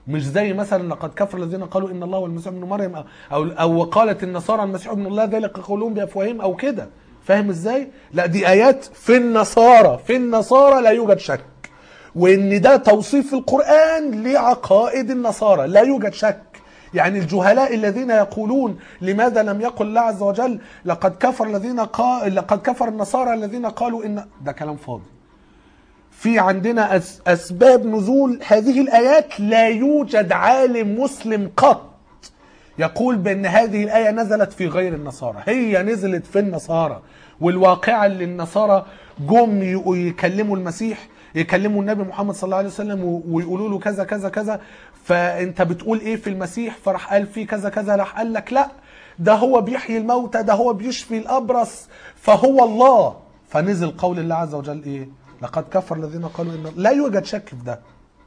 مش زي مثلا لقد كفر الذين قالوا ان الله والمسيح ابن مريم او او, أو قالت النصارى المسيح ابن الله ذلك قولهم بافواههم او كده. فاهم ازاي؟ لا دي ايات في النصارى، في النصارى لا يوجد شك، وان ده توصيف القرآن لعقائد النصارى لا يوجد شك. يعني الجهلاء الذين يقولون لماذا لم يقل الله عز وجل لقد كفر الذين قال لقد كفر النصارى الذين قالوا ان ده كلام فاضي. في عندنا أسباب نزول هذه الآيات، لا يوجد عالم مسلم قط يقول بأن هذه الآية نزلت في غير النصارى، هي نزلت في النصارى. والواقعة اللي النصارى جم يكلموا المسيح، يكلموا النبي محمد صلى الله عليه وسلم ويقولوا له كذا كذا كذا، فأنت بتقول إيه في المسيح؟ فرح قال فيه كذا كذا، راح قال لك لا ده هو بيحيي الموتى، ده هو بيشفي الأبرص، فهو الله. فنزل قول الله عز وجل إيه؟ لقد كفر الذين قالوا إن لا يوجد شك في ده.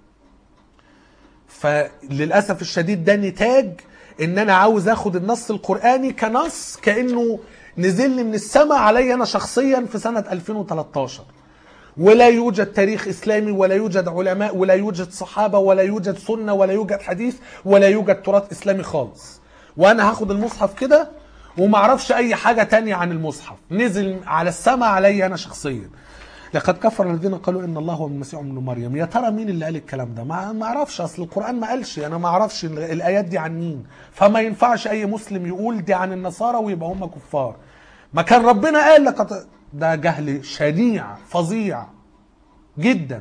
فللأسف الشديد ده نتاج إن أنا عاوز أخد النص القرآني كنص كأنه نزل لي من السماء علي أنا شخصيا في سنة ألفين وثلاثة عشر، ولا يوجد تاريخ إسلامي ولا يوجد علماء ولا يوجد صحابة ولا يوجد سنة ولا يوجد حديث ولا يوجد تراث إسلامي خالص. وأنا هاخد المصحف كده ومعرفش أي حاجة تانية عن المصحف، نزل على السماء علي أنا شخصيا. لقد كفر الذين قالوا ان الله هو المسيح ابن مريم. يا ترى مين اللي قال الكلام ده؟ ما اعرفش، اصل القرآن ما قالش، انا ما اعرفش الايات دي عن مين، فما ينفعش اي مسلم يقول دي عن النصارى ويبقى هم كفار. ما كان ربنا قال لقد، ده جهل شنيع فظيع جدا.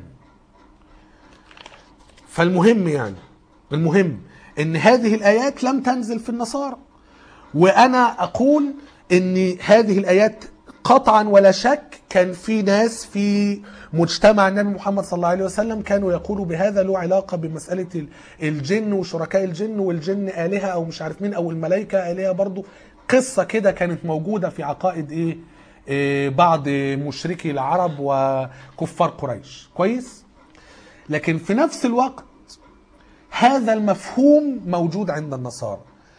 فالمهم يعني المهم ان هذه الايات لم تنزل في النصارى، وانا اقول ان هذه الايات قطعا ولا شك كان في ناس في مجتمع النبي محمد صلى الله عليه وسلم كانوا يقولوا بهذا له علاقة بمسألة الجن وشركاء الجن، والجن آلهة او مش عارف مين، او الملائكة آلهة برضو. قصة كده كانت موجودة في عقائد ايه, إيه بعض مشركي العرب وكفار قريش. كويس. لكن في نفس الوقت هذا المفهوم موجود عند النصارى،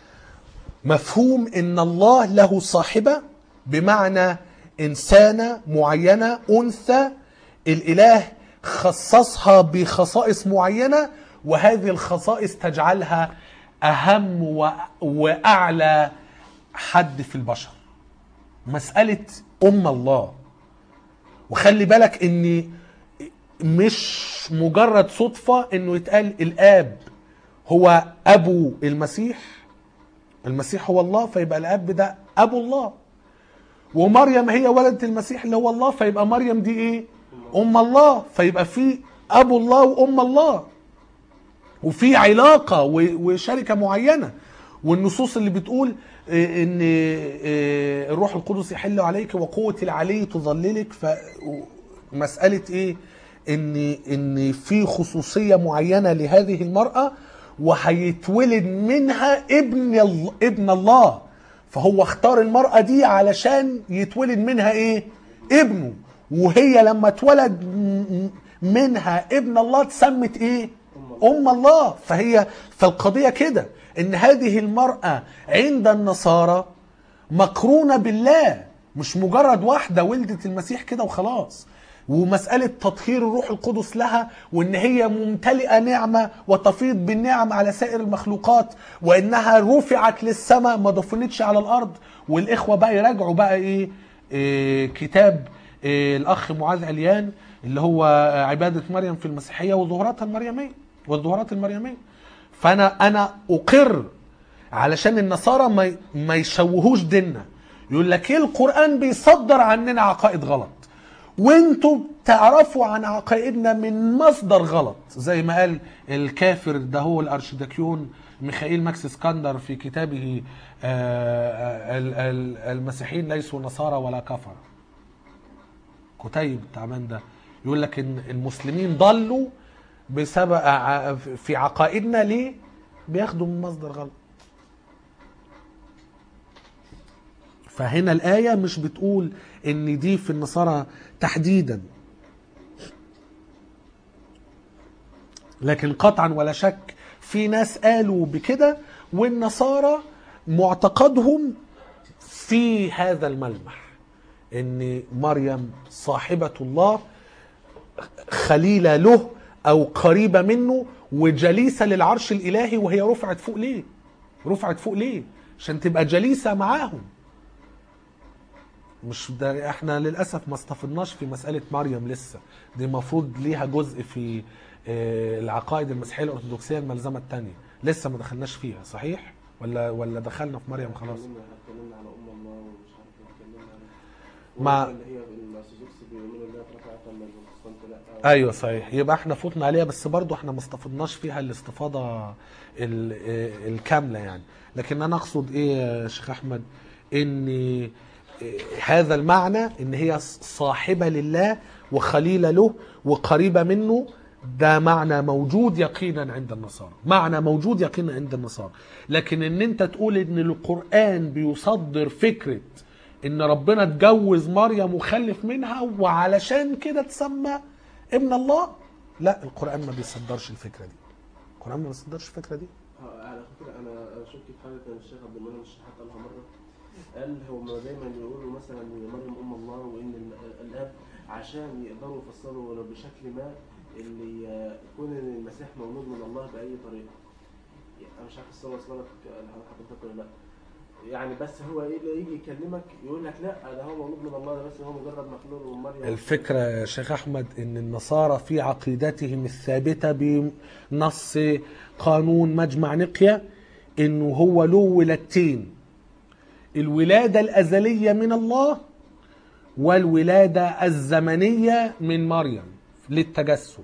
مفهوم ان الله له صاحبة، بمعنى إنسانة معينة أنثى الإله خصصها بخصائص معينة، وهذه الخصائص تجعلها أهم وأعلى حد في البشر. مسألة أم الله. وخلي بالك إن مش مجرد صدفة إنه يتقال الآب هو أبو المسيح، المسيح هو الله فيبقى الآب ده أبو الله، ومريم هي ولدة المسيح اللي هو الله فيبقى مريم دي ايه؟ ام الله. فيبقى في ابو الله وام الله، وفي علاقة وشركة معينة. والنصوص اللي بتقول ان الروح القدس يحل عليك وقوة العلي تظللك، فمسألة ايه؟ ان ان في خصوصية معينة لهذه المرأة، وهيتولد منها ابن ابن الله، فهو اختار المرأة دي علشان يتولد منها ايه؟ ابنه. وهي لما اتولد منها ابن الله اتسمت ايه؟ ام الله. فهي فالقضية كده ان هذه المرأة عند النصارى مقرونة بالله، مش مجرد واحدة ولدت المسيح كده وخلاص. ومسألة تطهير الروح القدس لها، وان هي ممتلئة نعمة وتفيض بالنعم على سائر المخلوقات، وانها رفعت للسماء ما دفنتش على الارض. والاخوة بقى يراجعوا بقى ايه, إيه كتاب إيه الاخ معاذ عليان اللي هو عبادة مريم في المسيحية وظهوراتها المريمية والظهورات المريمية. فانا انا اقر علشان النصارى ما ما يشوهوش ديننا، يقول لك ايه القرآن بيصدر عننا عقائد غلط، وانتوا تعرفوا عن عقائدنا من مصدر غلط، زي ما قال الكافر ده هو الارشدكيون ميخائيل ماكس اسكندر في كتابه المسيحيين ليسوا نصارى ولا كفر. كتيب تعبان ده يقول لك ان المسلمين ضلوا بسبب في عقائدنا، ليه؟ بياخدوا من مصدر غلط. فهنا الآية مش بتقول ان دي في النصارى تحديدا، لكن قطعا ولا شك في ناس قالوا بكده، والنصارى معتقدهم في هذا الملمح ان مريم صاحبة الله، خليلة له او قريبة منه، وجليسة للعرش الإلهي، وهي رفعت فوق ليه؟ رفعت فوق ليه؟ عشان تبقى جليسة معاهم. مش ده احنا للأسف ما استفدناش في مسألة مريم لسه، دي المفروض ليها جزء في العقائد المسيحية الأرثوذكسية الملزمة الثانية، لسه ما دخلناش فيها، صحيح؟ ولا ولا دخلنا في مريم خلاص؟ اتكلمنا على أم الله ومش عارف اتكلمنا على مع اللي هي الأرثوذكس بيقولوا إنها اترفعت أما البروتستانت لا. ايوه صحيح، يبقى احنا فوتنا عليها، بس برضو احنا ما استفدناش فيها الاستفاضة الكاملة يعني. لكن انا اقصد ايه يا شيخ احمد، ان هذا المعنى ان هي صاحبة لله وخليلة له وقريبة منه، ده معنى موجود يقينا عند النصارى، معنى موجود يقينا عند النصارى. لكن ان انت تقول ان القرآن بيصدر فكرة ان ربنا اتجوز مريم وخلف منها وعلشان كده تسمى ابن الله، لا، القرآن ما بيصدرش الفكرة دي. القرآن ما بيصدرش الفكرة دي. على فكرة أنا أنا شفت في حاجة كان الشيخ عبد المنعم الشحات قالها مرة، قال هم دايما يقولوا مثلا ان مريم ام الله وان الاب عشان يقدروا يفسروا بشكل ما اللي يكون المسيح مولود من الله باي طريقه. انا مش عارف الصوره واصله لك حضرتك ولا لا، يعني بس هو ايه اللي يجي يكلمك يقول لك لا ده هو مولود من الله، ده بس هو مجرد مخلوق من مريم. الفكره يا شيخ احمد ان النصارى في عقيدتهم الثابته بنص قانون مجمع نقيا انه هو له ولادتين، الولادة الأزلية من الله والولادة الزمنية من مريم للتجسد.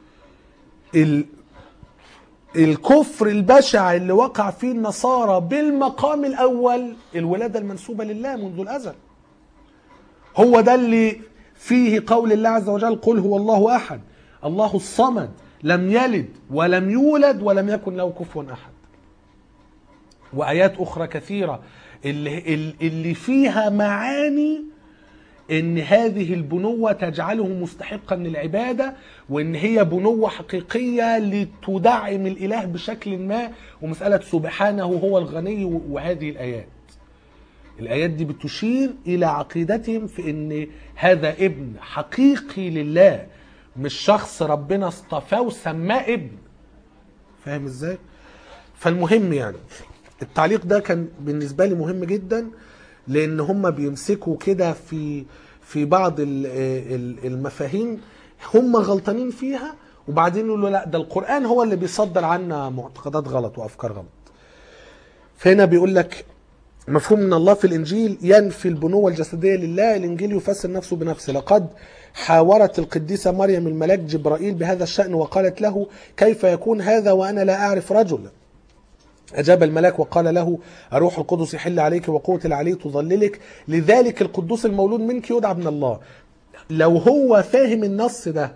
الكفر البشع اللي وقع فيه النصارى بالمقام الأول الولادة المنسوبة لله منذ الأزل، هو ده اللي فيه قول الله عز وجل قل هو الله أحد الله الصمد لم يلد ولم يولد ولم يكن له كفوا أحد، وآيات أخرى كثيرة اللي, اللي فيها معاني ان هذه البنوة تجعله مستحقا للعبادة، وان هي بنوة حقيقية لتدعم الاله بشكل ما، ومسألة سبحانه هو الغني. وهذه الايات الايات دي بتشير الى عقيدتهم في ان هذا ابن حقيقي لله، مش شخص ربنا اصطفاه وسماه ابن. فاهم ازاي؟ فالمهم يعني التعليق ده كان بالنسبة لي مهم جدا، لان هم بيمسكوا كده في في بعض المفاهيم هم غلطانين فيها، وبعدين يقولوا لا ده القرآن هو اللي بيصدر عنا معتقدات غلط وافكار غلط. فهنا بيقول لك مفهوم ان الله في الانجيل ينفي البنوة الجسدية لله، الانجيل يفسر نفسه بنفسه. لقد حاورت القديسة مريم الملاك جبرائيل بهذا الشأن وقالت له كيف يكون هذا وأنا لا أعرف رجلا؟ أجاب الملاك وقال له الروح القدس يحل عليك وقوة العلي تظللك، لذلك القدوس المولود منك يدعى ابن الله. لو هو فاهم النص ده،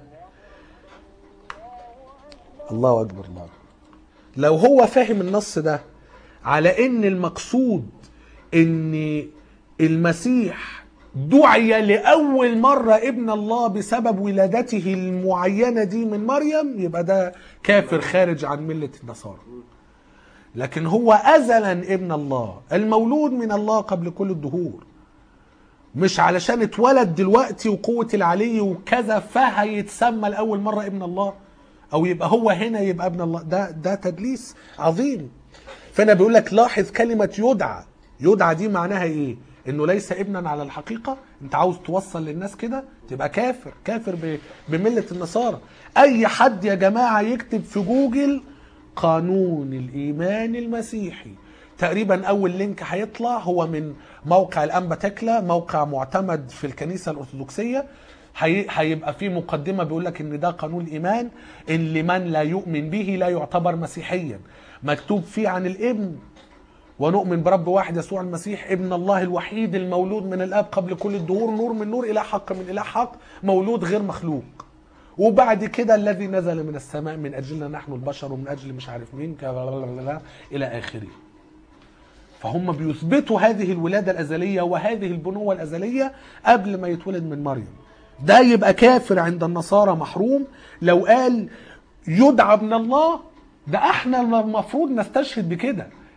الله أكبر الله، لو هو فاهم النص ده على ان المقصود ان المسيح دعي لأول مرة ابن الله بسبب ولادته المعينة دي من مريم، يبقى ده كافر خارج عن ملة النصارى. لكن هو أزلا ابن الله المولود من الله قبل كل الدهور، مش علشان اتولد دلوقتي وقوة العلي وكذا فهيتسمى لأول مرة ابن الله، أو يبقى هو هنا يبقى ابن الله. ده ده تدليس عظيم. فأنا بيقول لك لاحظ كلمة يدعى، يدعى دي معناها إيه؟ إنه ليس ابنا على الحقيقة. أنت عاوز توصل للناس كده تبقى كافر، كافر بملة النصارى. أي حد يا جماعة يكتب في جوجل قانون الإيمان المسيحي، تقريبا أول لينك هيطلع هو من موقع الأنبا تكلا، موقع معتمد في الكنيسة الأرثوذكسية. هيبقى فيه مقدمة بيقول لك إن ده قانون الإيمان، إن لمن لا يؤمن به لا يعتبر مسيحيا. مكتوب فيه عن الابن ونؤمن برب واحد يسوع المسيح ابن الله الوحيد المولود من الآب قبل كل الدهور، نور من نور، إله حق من إله حق، مولود غير مخلوق. وبعد كده الذي نزل من السماء من أجلنا نحن البشر ومن أجل مش عارف مين إلى آخره. فهم بيثبتوا هذه الولادة الأزلية وهذه البنوة الأزلية قبل ما يتولد من مريم. ده يبقى كافر عند النصارى محروم. لو قال يدعى ابن الله، ده احنا المفروض نستشهد بكده،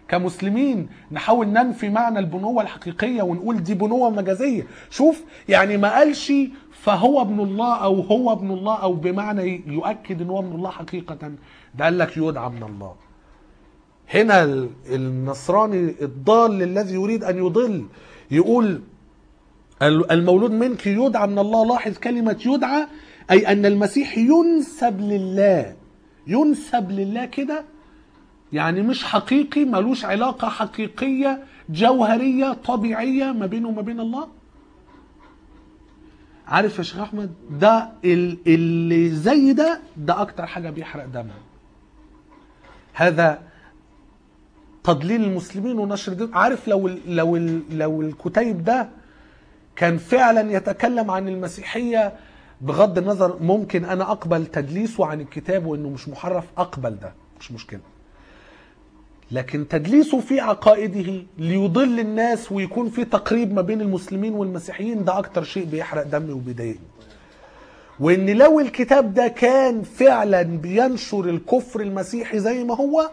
كمسلمين نحاول ننفي معنى البنوة الحقيقية ونقول دي بنوة مجازية. شوف يعني ما قالش فهو ابن الله او هو ابن الله او بمعنى يؤكد ان هو ابن الله حقيقة، ده قال لك يدعى من الله. هنا النصراني الضال الذي يريد ان يضل يقول المولود منك يدعى من الله. لاحظ كلمة يدعى اي ان المسيح ينسب لله، ينسب لله كده يعني مش حقيقي، ملوش علاقة حقيقية جوهرية طبيعية ما بينه وما بين الله. عارف يا شيخ احمد ده اللي زي ده ده اكتر حاجة بيحرق دمها. هذا تضليل المسلمين ونشر دين. عارف لو ال لو ال لو الكتيب ده كان فعلا يتكلم عن المسيحية، بغض النظر ممكن انا اقبل تدليسه عن الكتاب وانه مش محرف، اقبل ده مش مشكلة، لكن تدليسه في عقائده ليضل الناس ويكون في تقريب ما بين المسلمين والمسيحيين، ده اكتر شيء بيحرق دمي وبيضايقني. وان لو الكتاب ده كان فعلا بينشر الكفر المسيحي زي ما هو،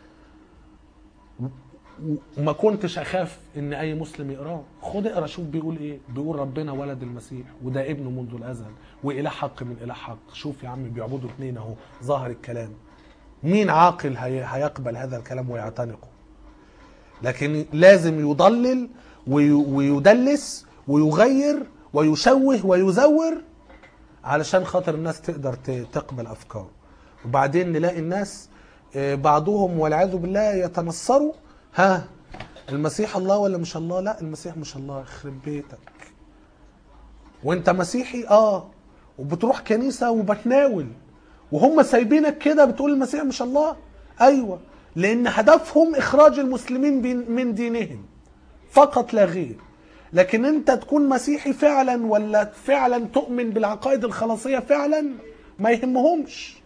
وما كنتش اخاف ان اي مسلم يقراه. خد اقرا شوف بيقول ايه. بيقول ربنا ولد المسيح وده ابنه منذ الازل واله حق من اله حق. شوف يا عم بيعبدوا اثنين اهو، ظهر الكلام. مين عاقل هي هيقبل هذا الكلام ويعتنقه؟ لكن لازم يضلل ويدلس ويغير ويشوه ويزور علشان خاطر الناس تقدر تقبل افكاره. وبعدين نلاقي الناس بعضهم والعياذ بالله يتنصروا، ها المسيح الله ولا مش الله؟ لا المسيح مش الله. يخرب بيتك، وانت مسيحي اه وبتروح كنيسة وبتناول وهم سايبينك كده بتقول المسيح مش الله. ايوه، لان هدفهم اخراج المسلمين من دينهم فقط لا غير. لكن انت تكون مسيحي فعلا ولا فعلا تؤمن بالعقائد الخلاصية فعلا ما يهمهمش.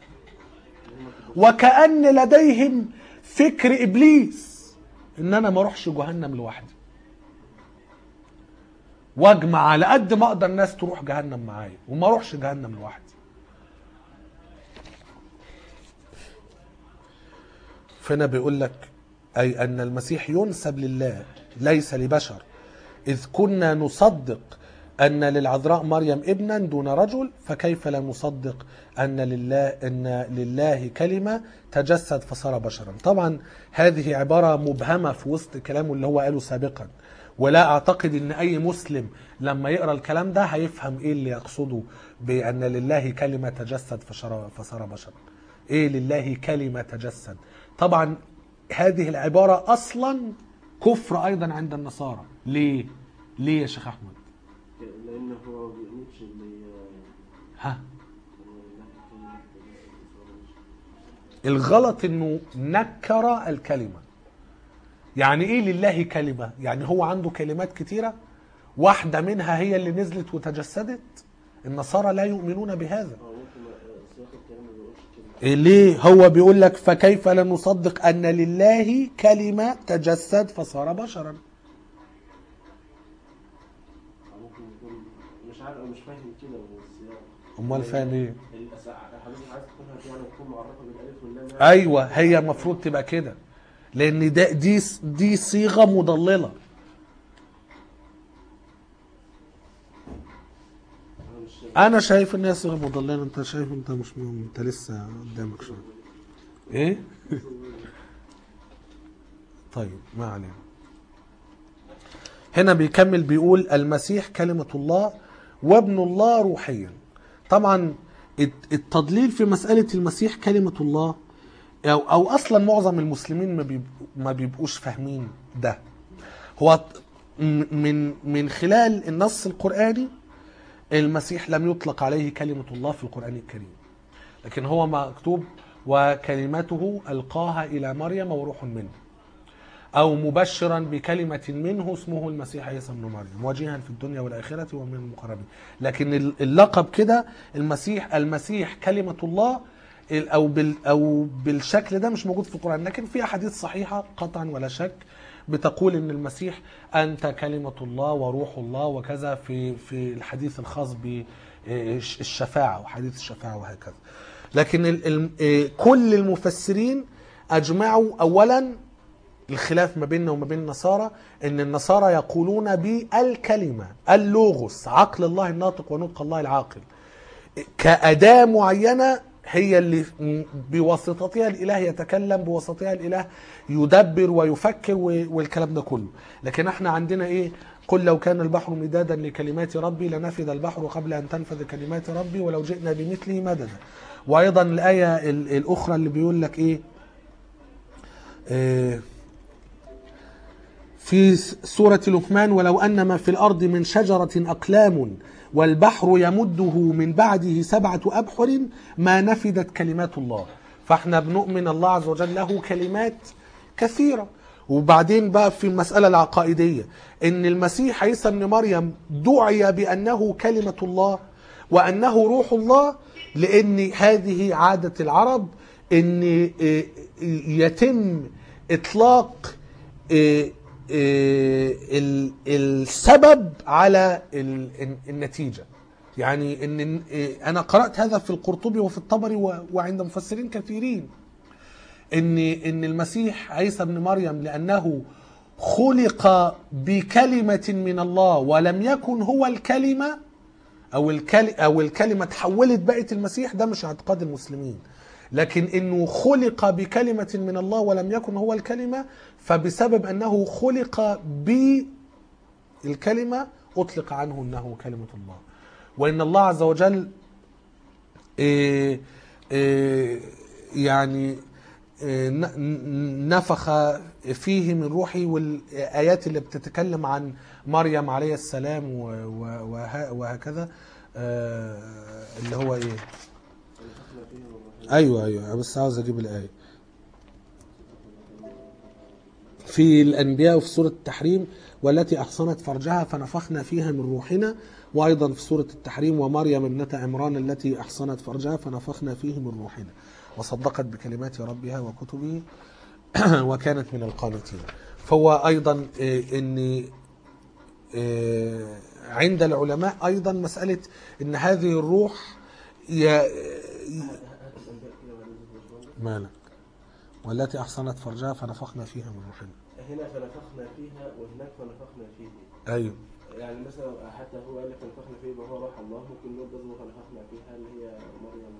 وكأن لديهم فكر ابليس ان انا ما اروحش جهنم لوحدي، واجمع على قد ما اقدر الناس تروح جهنم معايا وما اروحش جهنم لوحدي. فهنا بيقول لك اي ان المسيح ينسب لله ليس لبشر، اذ كنا نصدق ان للعذراء مريم ابنا دون رجل، فكيف لا نصدق ان لله ان لله كلمه تجسد فصار بشرا. طبعا هذه عباره مبهمه في وسط كلامه اللي هو قاله سابقا، ولا اعتقد ان اي مسلم لما يقرا الكلام ده هيفهم ايه اللي يقصده بان لله كلمه تجسد فصار بشرا. ايه لله كلمه تجسد؟ طبعا هذه العباره اصلا كفر ايضا عند النصارى. ليه؟ ليه يا شيخ احمد؟ لان هو ما بيؤمنش ان ها الغلط انه نكر الكلمه. يعني ايه لله كلمه؟ يعني هو عنده كلمات كتيره واحده منها هي اللي نزلت وتجسدت. النصارى لا يؤمنون بهذا. ليه هو بيقول لك فكيف لا نصدق ان لله كلمه تجسد فصار بشرا؟ مش عارف، مش فاهم كده بس. امال فاهم ايه؟ حضرتك عايز تكون يعني تكون معرفه بالالف واللام. ايوه هي المفروض تبقى كده، لان ده دي دي صيغه مضلله. انا شايف ان هي صيغه مضلله. انت شايف؟ انت مش مهم. انت لسه قدامك شويه. ايه طيب ما علينا. هنا بيكمل بيقول المسيح كلمه الله وابن الله روحيا. طبعا التضليل في مساله المسيح كلمه الله او او اصلا معظم المسلمين ما بيبقوا ما بيبقوش فاهمين ده. هو من من خلال النص القرآني المسيح لم يطلق عليه كلمة الله في القرآن الكريم، لكن هو مكتوب وكلمته ألقاها إلى مريم وروح منه، أو مبشرا بكلمة منه اسمه المسيح عيسى ابن مريم وجيها في الدنيا والآخرة ومن المقربين. لكن اللقب كده المسيح المسيح كلمة الله أو بال أو بالشكل ده مش موجود في القرآن. لكن في أحاديث صحيحة قطعا ولا شك بتقول ان المسيح انت كلمة الله وروح الله وكذا في في الحديث الخاص بالشفاعة وحديث الشفاعة وهكذا. لكن ال ال كل المفسرين اجمعوا اولا الخلاف ما بيننا وما بين النصارى ان النصارى يقولون بالكلمة اللوغوس، عقل الله الناطق ونطق الله العاقل، كأداة معينة هي اللي بواسطتها الإله يتكلم، بواسطتها الإله يدبر ويفكر والكلام ده كله. لكن احنا عندنا ايه؟ قل لو كان البحر مدادا لكلمات ربي لنفذ البحر قبل أن تنفذ كلمات ربي ولو جئنا بمثله مددا. وأيضا الآية الأخرى اللي بيقول لك ايه اه في سورة لقمان ولو أن ما في الأرض من شجرة أقلام والبحر يمده من بعده سبعة أبحر ما نفدت كلمات الله. فاحنا بنؤمن الله عز وجل له كلمات كثيرة. وبعدين بقى في المسألة العقائدية ان المسيح عيسى بن مريم دعي بأنه كلمة الله وأنه روح الله، لأن هذه عادة العرب ان يتم إطلاق السبب على النتيجة. يعني ان انا قرأت هذا في القرطبي وفي الطبري وعند مفسرين كثيرين ان ان المسيح عيسى بن مريم لانه خلق بكلمة من الله ولم يكن هو الكلمة او الكلمة او الكلمة تحولت بقت المسيح، ده مش اعتقاد المسلمين. لكن انه خلق بكلمة من الله ولم يكن هو الكلمة، فبسبب انه خلق بالكلمة اطلق عنه انه كلمة الله. وان الله عز وجل إيه إيه يعني إيه نفخ فيه من روحي، والايات اللي بتتكلم عن مريم عليه السلام وهكذا اللي هو ايه ايوه ايوه بس عاوز اجيب الايه في الانبياء وفي سوره التحريم والتي احصنت فرجها فنفخنا فيها من روحنا، وايضا في سوره التحريم ومريم ابنه عمران التي احصنت فرجها فنفخنا فيه من روحنا وصدقت بكلمات ربها وكتبه وكانت من القانتين. فهو ايضا ان عند العلماء ايضا مساله ان هذه الروح ي... مالك والتي احصنت فرجها فنفخنا فيها من روحنا. هنا فنفخنا فيها وهناك فنفخنا فيه. ايوه يعني مثلا حتى هو قال لك فنفخنا فيه يبقى هو روح الله، ممكن نقول برضه فنفخنا فيها اللي هي مريم.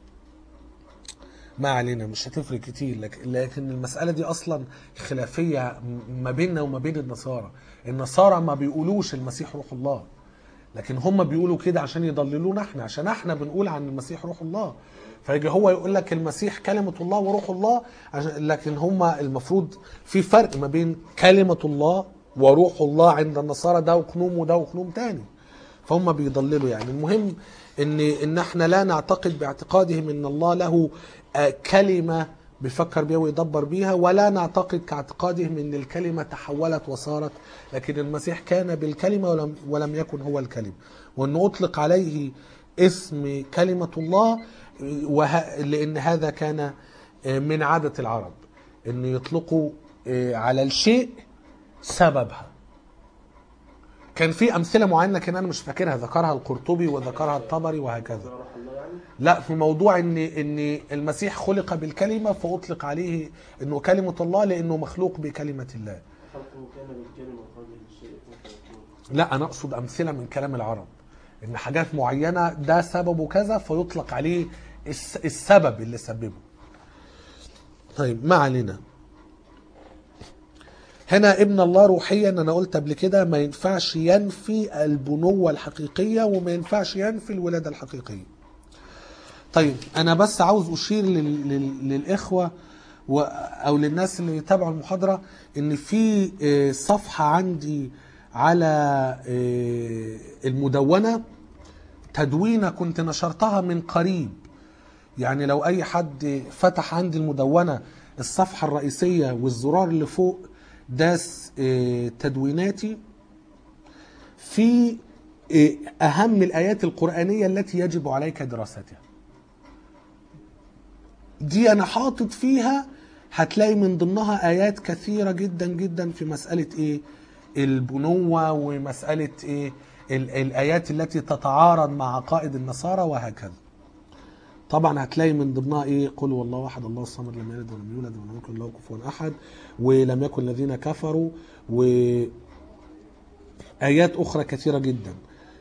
ما علينا مش هتفرق كتير، لكن المسألة دي أصلا خلافية ما بيننا وما بين النصارى. النصارى ما بيقولوش المسيح روح الله، لكن هم بيقولوا كده عشان يضللونا احنا، عشان احنا بنقول عن المسيح روح الله. فيجي هو يقول لك المسيح كلمة الله وروح الله، لكن هم المفروض في فرق ما بين كلمة الله وروح الله عند النصارى، ده وقنوم وده وقنوم تاني. فهم بيضللوا يعني. المهم ان ان احنا لا نعتقد باعتقادهم ان الله له كلمة بيفكر بيها ويدبر بيها، ولا نعتقد كاعتقادهم ان الكلمة تحولت وصارت، لكن المسيح كان بالكلمة ولم, ولم يكن هو الكلمة، وانه اطلق عليه اسم كلمة الله وه... لان هذا كان من عادة العرب ان يطلقوا على الشيء سببها. كان في امثله معينه لكن انا مش فاكرها، ذكرها القرطبي وذكرها الطبري وهكذا. لا في موضوع ان ان المسيح خلق بالكلمه فاطلق عليه انه كلمه الله لانه مخلوق بكلمه الله. لا انا اقصد امثله من كلام العرب ان حاجات معينه ده سببه كذا فيطلق عليه السبب اللي سببه. طيب ما علينا. هنا ابن الله روحيا انا قلت قبل كده ما ينفعش ينفي البنوة الحقيقية وما ينفعش ينفي الولادة الحقيقية. طيب انا بس عاوز اشير لل... لل... للاخوة و... او للناس اللي يتابعوا المحاضرة ان في صفحة عندي على المدونة تدوينة كنت نشرتها من قريب. يعني لو اي حد فتح عندي المدونة الصفحة الرئيسية والزرار اللي فوق داس تدويناتي في أهم الآيات القرآنية التي يجب عليك دراستها، دي أنا حاطط فيها هتلاقي من ضمنها آيات كثيرة جدا جدا في مسألة إيه البنوة ومسألة إيه الآيات التي تتعارض مع عقائد النصارى وهكذا. طبعا هتلاقي من ضمنها ايه قل هو الله احد الله الصمد لم يلد ولم يولد ولم يكن له كفوا احد، ولم يكن الذين كفروا، وايات اخرى كثيره جدا.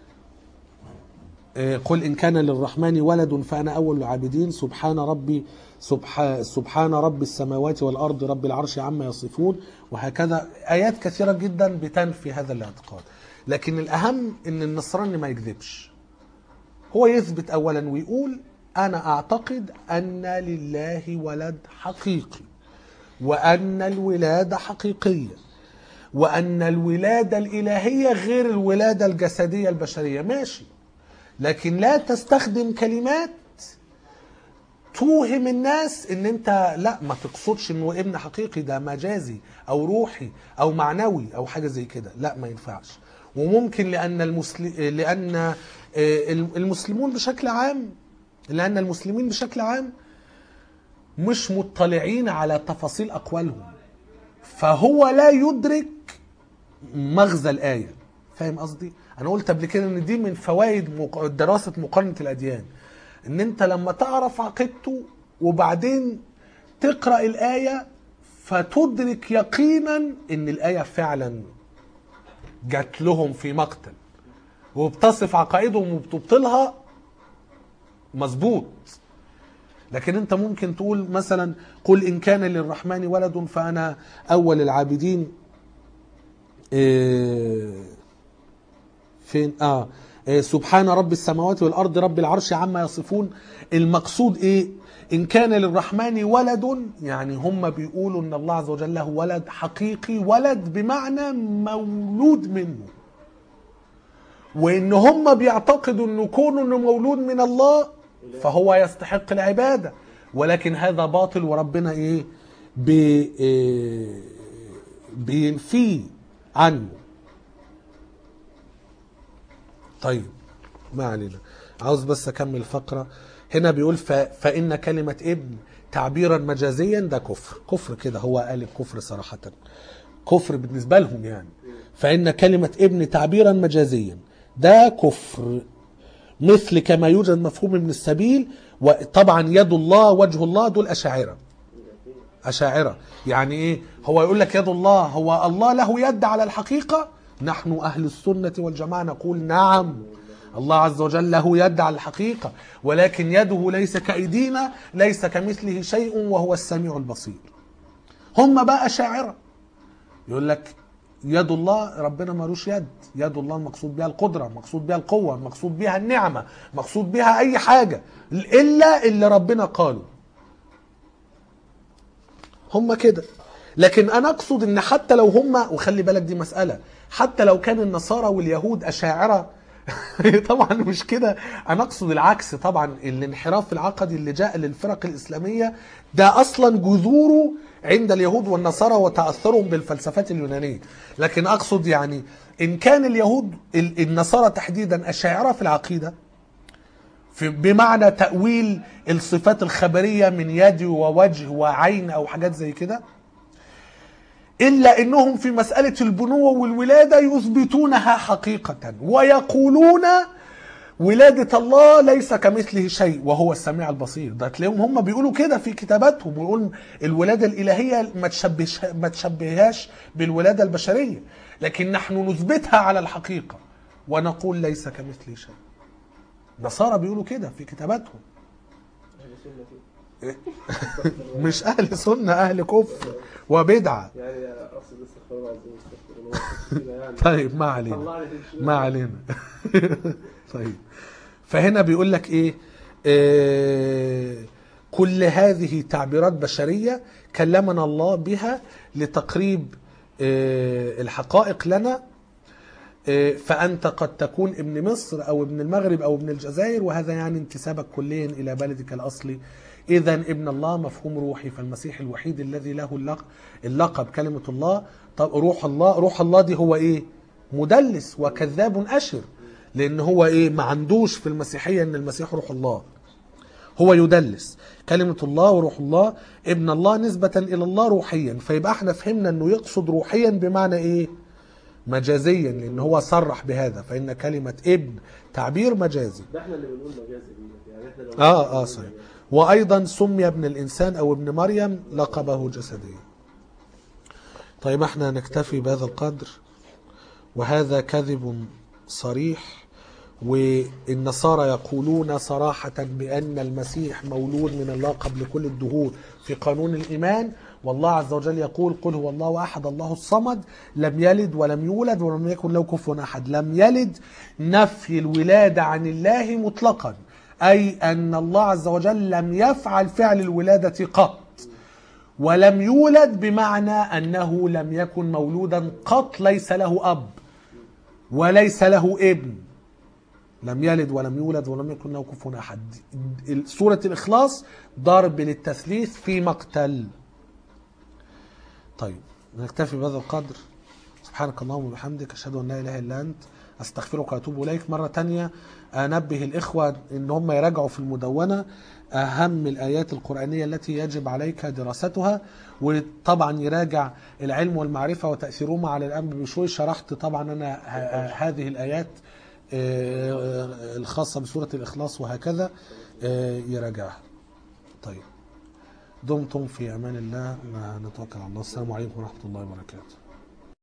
قل إن كان للرحمن ولد فأنا أول العابدين، سبحان ربي سبحان, سبحان رب السماوات والأرض رب العرش عما يصفون، وهكذا آيات كثيرة جدا بتنفي هذا الاعتقاد. لكن الأهم إن النصراني ما يكذبش، هو يثبت أولا ويقول أنا أعتقد أن لله ولد حقيقي، وأن الولادة حقيقية، وأن الولادة الإلهية غير الولادة الجسدية البشرية. ماشي، لكن لا تستخدم كلمات توهم الناس ان انت لا ما تقصدش انه ابن حقيقي، ده مجازي او روحي او معنوي او حاجه زي كده. لا، ما ينفعش. وممكن لان المسلم لان المسلمون بشكل عام لان المسلمين بشكل عام مش مطلعين على تفاصيل اقوالهم، فهو لا يدرك مغزى الايه. فاهم قصدي؟ انا قلت قبل كده ان دي من فوائد دراسه مقارنه الاديان، ان انت لما تعرف عقيدته وبعدين تقرا الايه فتدرك يقينا ان الايه فعلا جات لهم في مقتل وبتصف عقائدهم وبتبطلها مظبوط. لكن انت ممكن تقول مثلا قل ان كان للرحمن ولد فانا اول العابدين. إيه فين اه سبحان رب السماوات والارض رب العرش عما يصفون. المقصود ايه؟ ان كان للرحمن ولد، يعني هم بيقولوا ان الله عز وجل له ولد حقيقي، ولد بمعنى مولود منه، وان هم بيعتقدوا انه كونه انه مولود من الله فهو يستحق العباده، ولكن هذا باطل وربنا ايه بي إيه بينفيه عنه. طيب ما علينا، عاوز بس اكمل فقرة هنا. بيقول ف... فإن كلمة ابن تعبيرا مجازيا ده كفر. كفر كده، هو قال الكفر صراحة، كفر بالنسبة لهم يعني. فإن كلمة ابن تعبيرا مجازيا ده كفر، مثل كما يوجد مفهوم من السبيل. وطبعا يد الله وجه الله دول أشاعرة. أشاعرة يعني ايه؟ هو يقول لك يد الله، هو الله له يد على الحقيقة؟ نحن أهل السنة والجماعة نقول نعم، الله عز وجل له يد على الحقيقة، ولكن يده ليس كأيدينا، ليس كمثله شيء وهو السميع البصير. هم بقى شاعرة يقول لك يد الله، ربنا مالوش يد. يد الله مقصود بها القدرة، مقصود بها القوة، مقصود بها النعمة، مقصود بها أي حاجة إلا اللي ربنا قاله. هم كده. لكن أنا أقصد إن حتى لو هم، وخلي بالك دي مسألة، حتى لو كان النصارى واليهود أشاعرة طبعا مش كده، أنا أقصد العكس. طبعا الانحراف العقدي اللي جاء للفرق الإسلامية ده أصلا جذوره عند اليهود والنصارى وتأثرهم بالفلسفات اليونانية. لكن أقصد يعني إن كان اليهود النصارى تحديدا أشاعرة في العقيدة، في بمعنى تأويل الصفات الخبرية من يد ووجه وعين أو حاجات زي كده، إلا إنهم في مسألة البنوة والولادة يثبتونها حقيقة ويقولون ولادة الله ليس كمثله شيء وهو السميع البصير. ده تلاقيهم هم بيقولوا كده في كتاباتهم، بيقولون الولادة الإلهية ما تشبهش ما تشبههاش بالولادة البشرية، لكن نحن نثبتها على الحقيقة ونقول ليس كمثله شيء. نصارى بيقولوا كده في كتاباتهم. مش أهل سنة، أهل كفر وبدعة يعني اقصد استغفر الله العظيم، استغفر الله يعني. طيب ما علينا ما علينا طيب، فهنا بيقول لك ايه؟ آه كل هذه تعبيرات بشرية كلمنا الله بها لتقريب آه الحقائق لنا. آه فأنت قد تكون ابن مصر أو ابن المغرب أو ابن الجزائر، وهذا يعني انتسابك كليا إلى بلدك الأصلي. إذا ابن الله مفهوم روحي، فالمسيح الوحيد الذي له اللقب كلمة الله. طب روح الله، روح الله دي هو إيه؟ مدلس وكذاب أشر، لأن هو إيه؟ ما عندوش في المسيحية إن المسيح روح الله، هو يدلس. كلمة الله وروح الله، ابن الله نسبة إلى الله روحيا. فيبقى احنا فهمنا إنه يقصد روحيا بمعنى إيه؟ مجازيا لان هو صرح بهذا، فان كلمه ابن تعبير مجازي. ده احنا اللي بنقول مجازي دي، يعني احنا لو اه اه صحيح. وايضا سمي ابن الانسان او ابن مريم لقبه جسديا. طيب احنا نكتفي بهذا القدر، وهذا كذب صريح. والنصارى يقولون صراحة بأن المسيح مولود من الله قبل كل الدهور في قانون الإيمان، والله عز وجل يقول قل هو الله أحد الله الصمد لم يلد ولم يولد ولم يكن له كفوا أحد. لم يلد نفي الولادة عن الله مطلقا، أي أن الله عز وجل لم يفعل فعل الولادة قط. ولم يولد بمعنى أنه لم يكن مولودا قط، ليس له أب وليس له ابن. لم يلد ولم يولد ولم يكن له كفوا أحد. سورة الإخلاص ضرب للتثليث في مقتل. طيب نكتفي بهذا القدر. سبحانك اللهم وبحمدك، أشهد أن لا إله إلا أنت، أستغفرك وأتوب إليك. مرة تانية أنبه الإخوة إن هم يراجعوا في المدونة أهم الآيات القرآنية التي يجب عليك دراستها، وطبعا يراجع العلم والمعرفة وتأثيرهما على الأمر بشوي. شرحت طبعا أنا هذه الآيات الخاصة بسورة الإخلاص وهكذا يراجعها. طيب دمتم في أمان الله، نتوكل على الله. السلام عليكم ورحمة الله وبركاته.